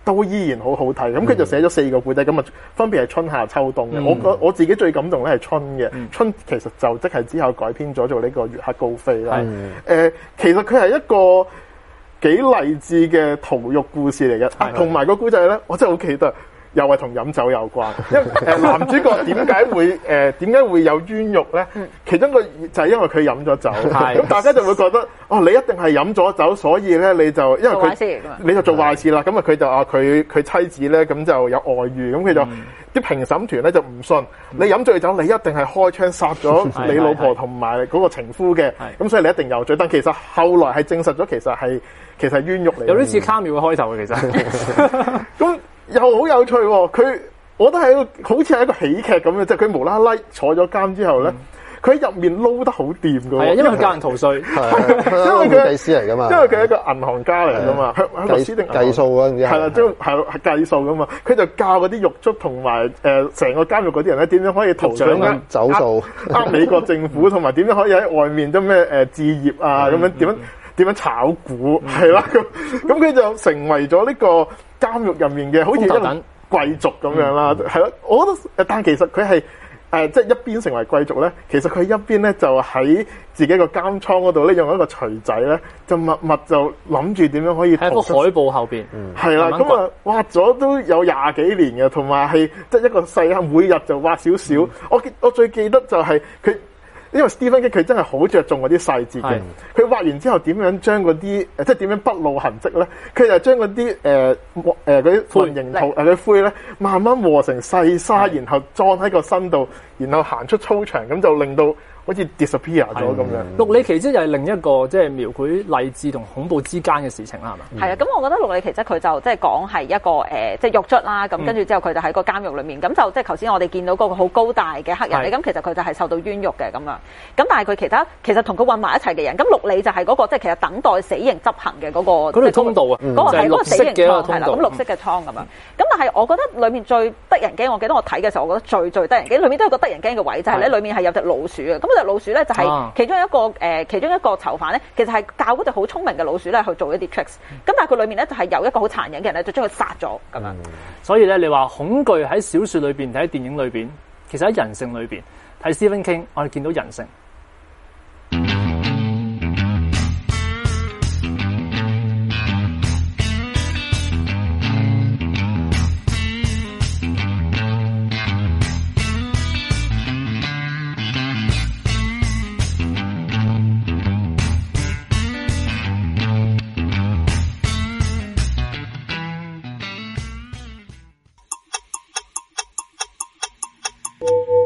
Speaker 4: 都依然好好睇。咁佢就寫咗四個故仔，咁啊分別係春夏秋冬嘅。嗯、我覺我自己最感動咧係春嘅，嗯、春其實就即係之後改編咗做呢個月黑高飛啦。誒、嗯呃，其實佢係一個幾勵志嘅逃獄故事嚟嘅，同埋個故仔咧，我真係好記得。又係同飲酒有關，因為誒男主角點解會誒點解會有冤獄咧？其中個就係因為佢飲咗酒，咁大家就會覺得哦，你一定係飲咗酒，所以咧你就因為佢你就做壞事啦。咁啊佢就啊佢佢妻子咧咁就有外遇，咁佢就啲評審團咧就唔信你飲醉酒，你一定係開槍殺咗你老婆同埋嗰個情夫嘅，咁所以你一定有罪。但其實後來係證實咗，其實係其實係冤獄嚟，
Speaker 1: 有啲似卡妙嘅開頭嘅其實。
Speaker 4: 咁又好有趣喎、哦！佢，我覺得係一個好似係一個喜劇咁嘅，即係佢無啦啦坐咗監之後咧，佢喺入面撈得好掂㗎喎。係啊，
Speaker 1: 因為佢教人逃稅，
Speaker 3: 因為佢計師嚟㗎嘛。
Speaker 4: 因為佢係一個銀行家嚟㗎嘛，係律師定
Speaker 3: 計數嗰陣時係
Speaker 4: 啦，即係係計數㗎嘛。佢就教嗰啲獄卒同埋誒成個監獄嗰啲人咧，點樣可以逃稅呃
Speaker 3: 走數，
Speaker 4: 呃美國政府，同埋點樣可以喺外面都咩誒置業啊咁樣點樣點樣炒股係啦咁，咁佢就成為咗呢個監獄入面嘅好似一個貴族咁樣啦，係咯、嗯，我覺得，但其實佢係誒，即係一邊成為貴族咧，其實佢一邊咧就喺自己個監倉嗰度咧，用一個錘仔咧，就默默就諗住點樣可以
Speaker 1: 喺個海報後邊，
Speaker 4: 係啦，咁啊挖咗都有廿幾年嘅，同埋係即係一個細坑，每日就挖少少。嗯、我我最記得就係佢。因為 Stephen King 佢真係好着重嗰啲細節嘅，佢畫完之後點樣將嗰啲即係點樣不露痕跡咧？佢就將嗰啲誒誒嗰啲混凝土誒嗰啲灰咧，慢慢磨成細沙，然後裝喺個身度，然後行出操場，咁就令到好似 disappear 咗咁樣。
Speaker 1: 陸里奇蹟又係另一個即係描繪勵志同恐怖之間嘅事情啦，係嘛？
Speaker 2: 係啊，咁我覺得陸里奇蹟佢就即係講係一個誒，即係獄卒啦，咁跟住之後佢就喺個監獄裏面，咁就即係頭先我哋見到嗰個好高大嘅黑人咧，咁其實佢就係受到冤獄嘅咁樣。咁但係佢其他其實同佢混埋一齊嘅人，咁陸里就係嗰個即係其實等待死刑執行嘅嗰個
Speaker 1: 嗰條通道啊，
Speaker 2: 嗰個係嗰個死刑倉係啦，咁綠色嘅倉咁樣。
Speaker 1: 嗯
Speaker 2: 咁但係我覺得裏面最得人驚，我記得我睇嘅時候，我覺得最最得人驚，裏面都有個得人驚嘅位，就係咧裏面係有隻老鼠嘅。咁嗰隻老鼠咧就係其中一個誒、呃，其中一個囚犯咧，其實係教嗰隻好聰明嘅老鼠咧去做一啲 tricks。咁但係佢裏面咧就係有一個好殘忍嘅人咧，就將佢殺咗咁樣。
Speaker 1: 所以咧，你話恐懼喺小說裏邊，睇喺電影裏邊，其實喺人性裏邊睇 Stephen King，我哋見到人性。
Speaker 5: you